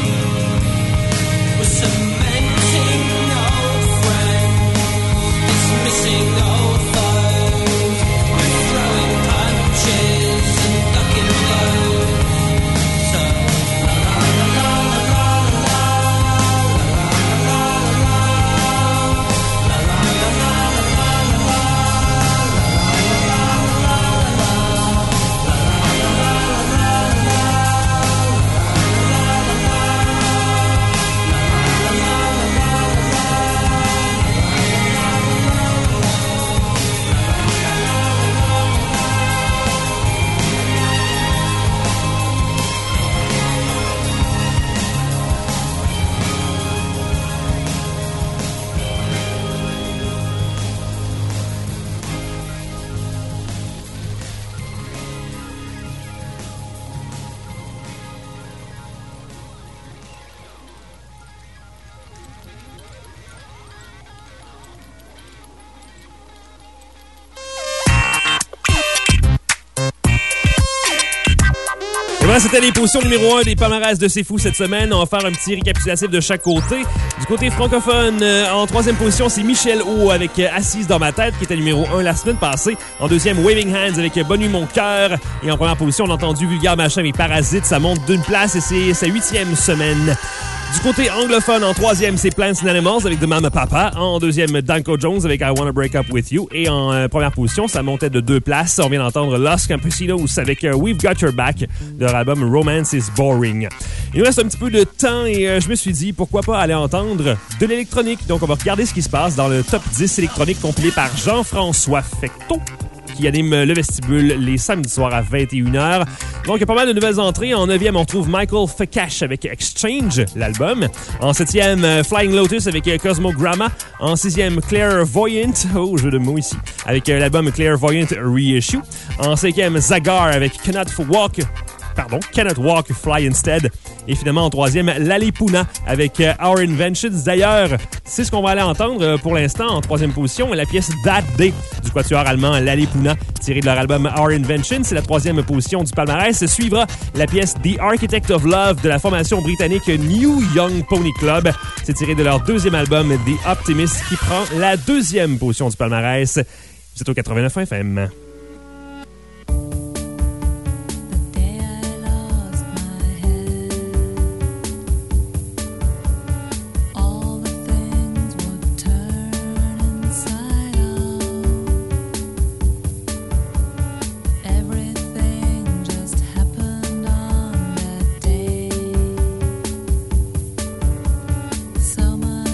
We're cementing old friends, dismissing old foes. We're throwing punches and ducking blows. So la la la la la la la la la la
Et voilà, c'était les positions numéro un des palmarès de C'est Fou cette semaine. On va faire un petit récapitulatif de chaque côté. Du côté francophone, euh, en troisième position, c'est Michel O avec euh, Assise dans ma tête, qui était numéro un la semaine passée. En deuxième, Waving Hands avec euh, Bonne nuit mon cœur. Et en première position, on a entendu Vulgaire Machin avec Parasite. Ça monte d'une place et c'est sa huitième semaine. Du côté anglophone, en troisième, c'est Plants and Animals avec The Mama Papa. En deuxième, Danko Jones avec I Wanna Break Up With You. Et en euh, première position, ça montait de deux places. On vient d'entendre Los Campesinos avec euh, We've Got Your Back de leur album Romance is Boring. Il nous reste un petit peu de temps et euh, je me suis dit, pourquoi pas aller entendre de l'électronique. Donc, on va regarder ce qui se passe dans le top dix électronique compilé par Jean-François Fecteau, qui anime le vestibule les samedis soirs à vingt et une heures. Donc, il y a pas mal de nouvelles entrées. En neuvième, on trouve Michael Fakash avec Exchange, l'album. En septième, euh, Flying Lotus avec euh, Cosmogramma. En sixième, Clairvoyant, oh, jeu de mots ici, avec euh, l'album Clairvoyant Reissue. En cinquième, Zagar avec Cannot Walk... Pardon, Cannot Walk, Fly Instead. Et finalement, en troisième, Lalipuna avec euh, Our Inventions. D'ailleurs, c'est ce qu'on va aller entendre euh, pour l'instant en troisième position, la pièce That Day du quatuor allemand Lalipuna, tirée de leur album Our Inventions. C'est la troisième position du palmarès. Suivra la pièce The Architect of Love de la formation britannique New Young Pony Club. C'est tiré de leur deuxième album The Optimist, qui prend la deuxième position du palmarès. Vous êtes au quatre-vingt-neuf F M.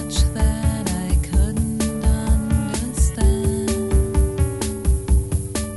That I couldn't understand.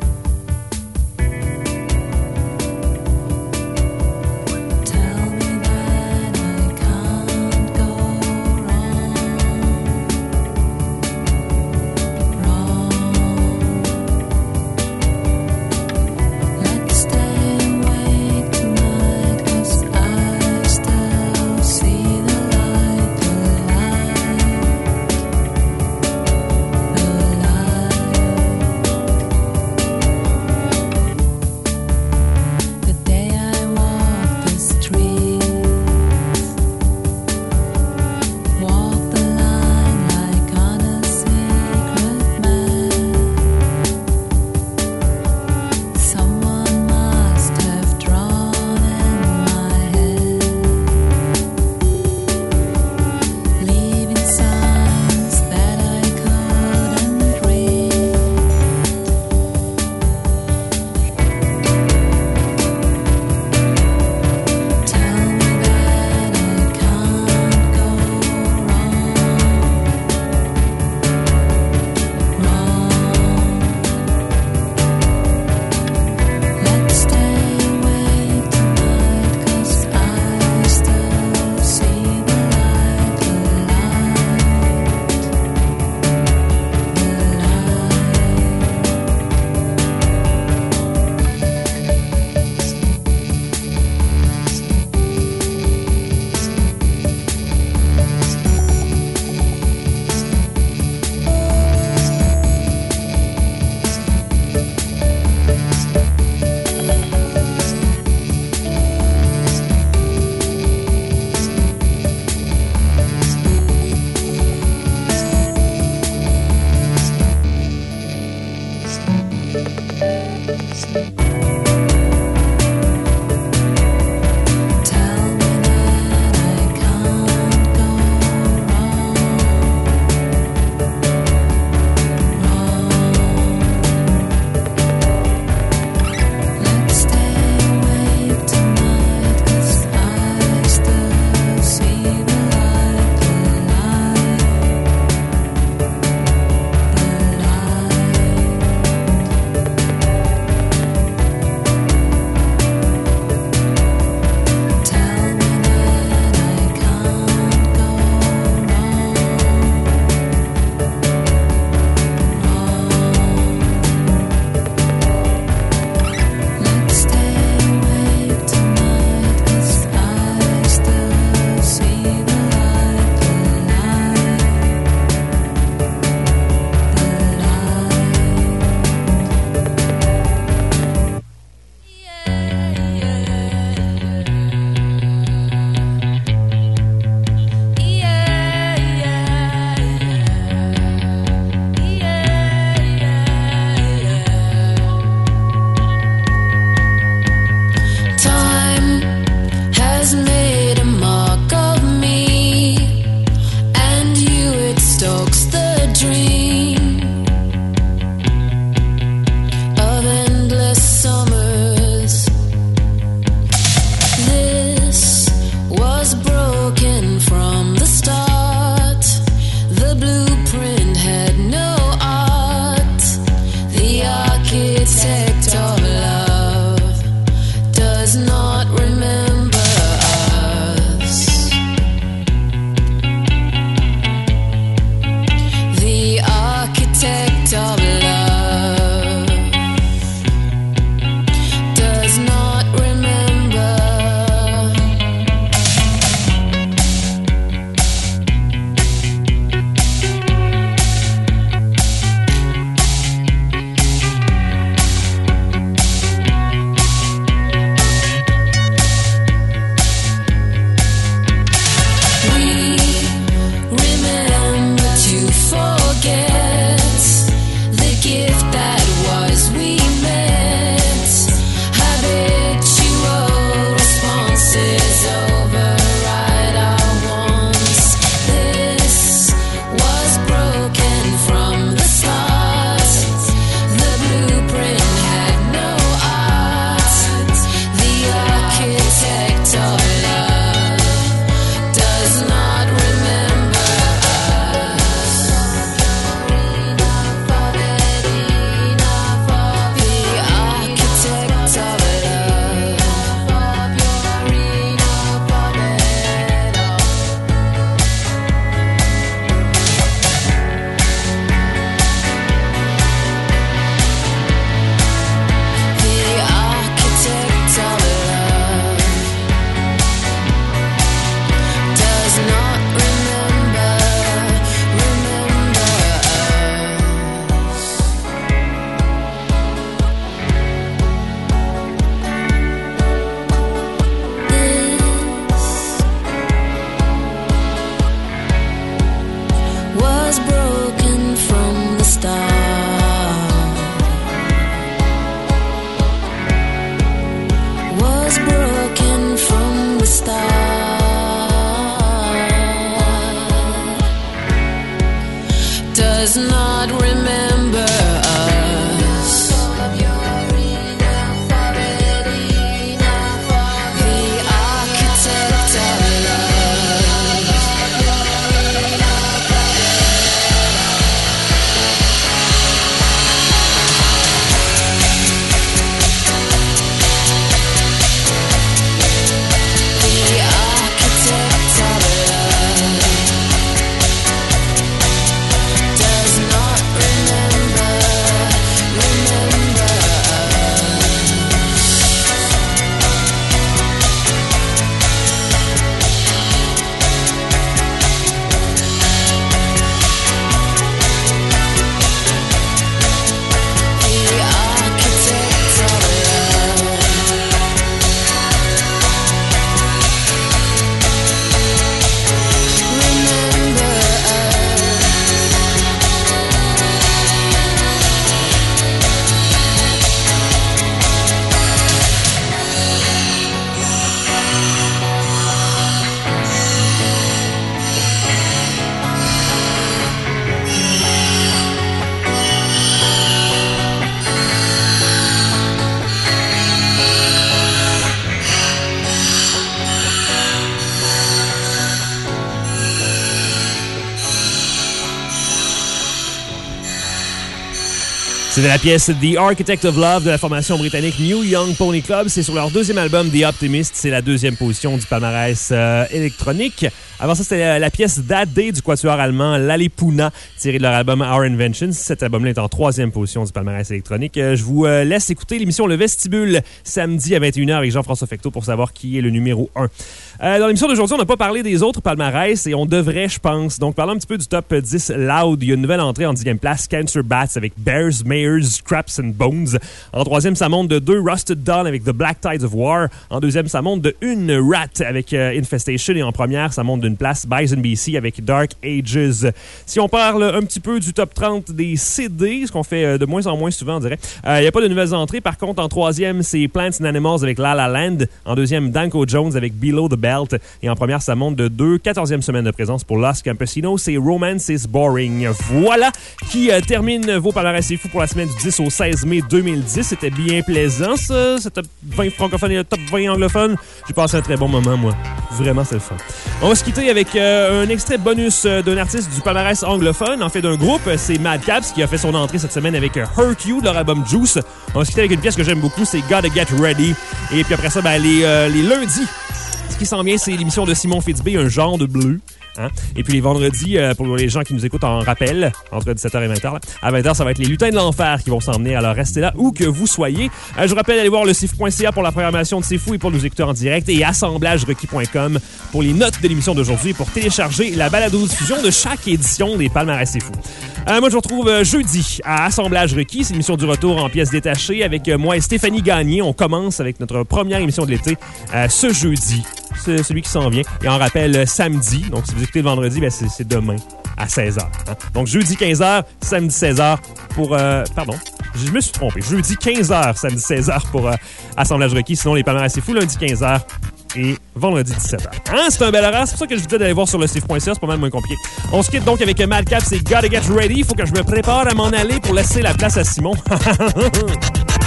C'était la pièce The Architect of Love de la formation britannique New Young Pony Club. C'est sur leur deuxième album The Optimist. C'est la deuxième position du palmarès euh, électronique. Avant ça, c'était la, la pièce That Day du quatuor allemand Lalipuna, tirée de leur album Our Inventions. Cet album-là est en troisième position du palmarès électronique. Euh, je vous euh, laisse écouter l'émission Le Vestibule samedi à vingt et une heures avec Jean-François Fecteau pour savoir qui est le numéro un. Euh, dans l'émission d'aujourd'hui, on n'a pas parlé des autres palmarès et on devrait, je pense. Donc, parlons un petit peu du top dix Loud. Il y a une nouvelle entrée en dixième place, Cancer Bats avec Bears, Mayors, Scraps and Bones. En troisième, ça monte de deux, Rusted Dawn avec The Black Tides of War. En deuxième, ça monte de une, Rat avec euh, Infestation. Et en première, ça monte d'une place, Bison B C avec Dark Ages. Si on parle un petit peu du top trente des C D, ce qu'on fait de moins en moins souvent, on dirait, il euh, n'y a pas de nouvelles entrées. Par contre, en troisième, c'est Plants and Animals avec La La Land. En deuxième, Danko Jones avec Below the Belt. Et en première, ça monte de deux. quatorzième semaine de présence pour Los Campesinos. C'est Romance is Boring. Voilà qui euh, termine vos palmarès C'est fou pour la semaine du dix au seize mai deux mille dix. C'était bien plaisant, ça. Ce top vingt francophone et le top vingt anglophone. J'ai passé un très bon moment, moi. Vraiment, c'est le fun. On va se quitter avec euh, un extrait bonus euh, d'un artiste du palmarès anglophone, en fait d'un groupe. C'est Madcaps qui a fait son entrée cette semaine avec euh, Hurt You de leur album Juice. On va se quitter avec une pièce que j'aime beaucoup, c'est Gotta Get Ready. Et puis après ça, ben, les, euh, les lundis, ce qui s'en vient, c'est l'émission de Simon Fitzbé, Un genre de bleu. Hein? Et puis les vendredis, euh, pour les gens qui nous écoutent en rappel, entre dix-sept heures et vingt heures, là, à vingt heures, ça va être les lutins de l'enfer qui vont s'en venir. Alors restez là où que vous soyez. Euh, je vous rappelle d'aller voir le C F point C A pour la programmation de C'est Fou et pour nous écouter en direct, et assemblages requis point com pour les notes de l'émission d'aujourd'hui, pour télécharger la balado-diffusion de chaque édition des palmarès C'est Fou. Euh, moi, je vous retrouve euh, jeudi à Assemblage requis. C'est l'émission du retour en pièces détachées avec euh, moi et Stéphanie Gagné. On commence avec notre première émission de l'été euh, ce jeudi. C'est celui qui s'en vient. Et on rappelle euh, samedi. Donc, si vous écoutez le vendredi, ben, c'est, c'est demain à seize heures. Hein? Donc, jeudi quinze heures, samedi seize heures pour... Euh, pardon, je me suis trompé. Jeudi quinze heures, samedi seize heures pour euh, Assemblage requis. Sinon, les palmarès C'est Fou, lundi quinze heures. Et vendredi dix-sept heures. Hein? C'est un bel horaire. C'est pour ça que je vous dis d'aller voir sur le C F point C A. C'est pas mal moins compliqué. On se quitte donc avec Madcaps et Gotta Get Ready. Il faut que je me prépare à m'en aller pour laisser la place à Simon.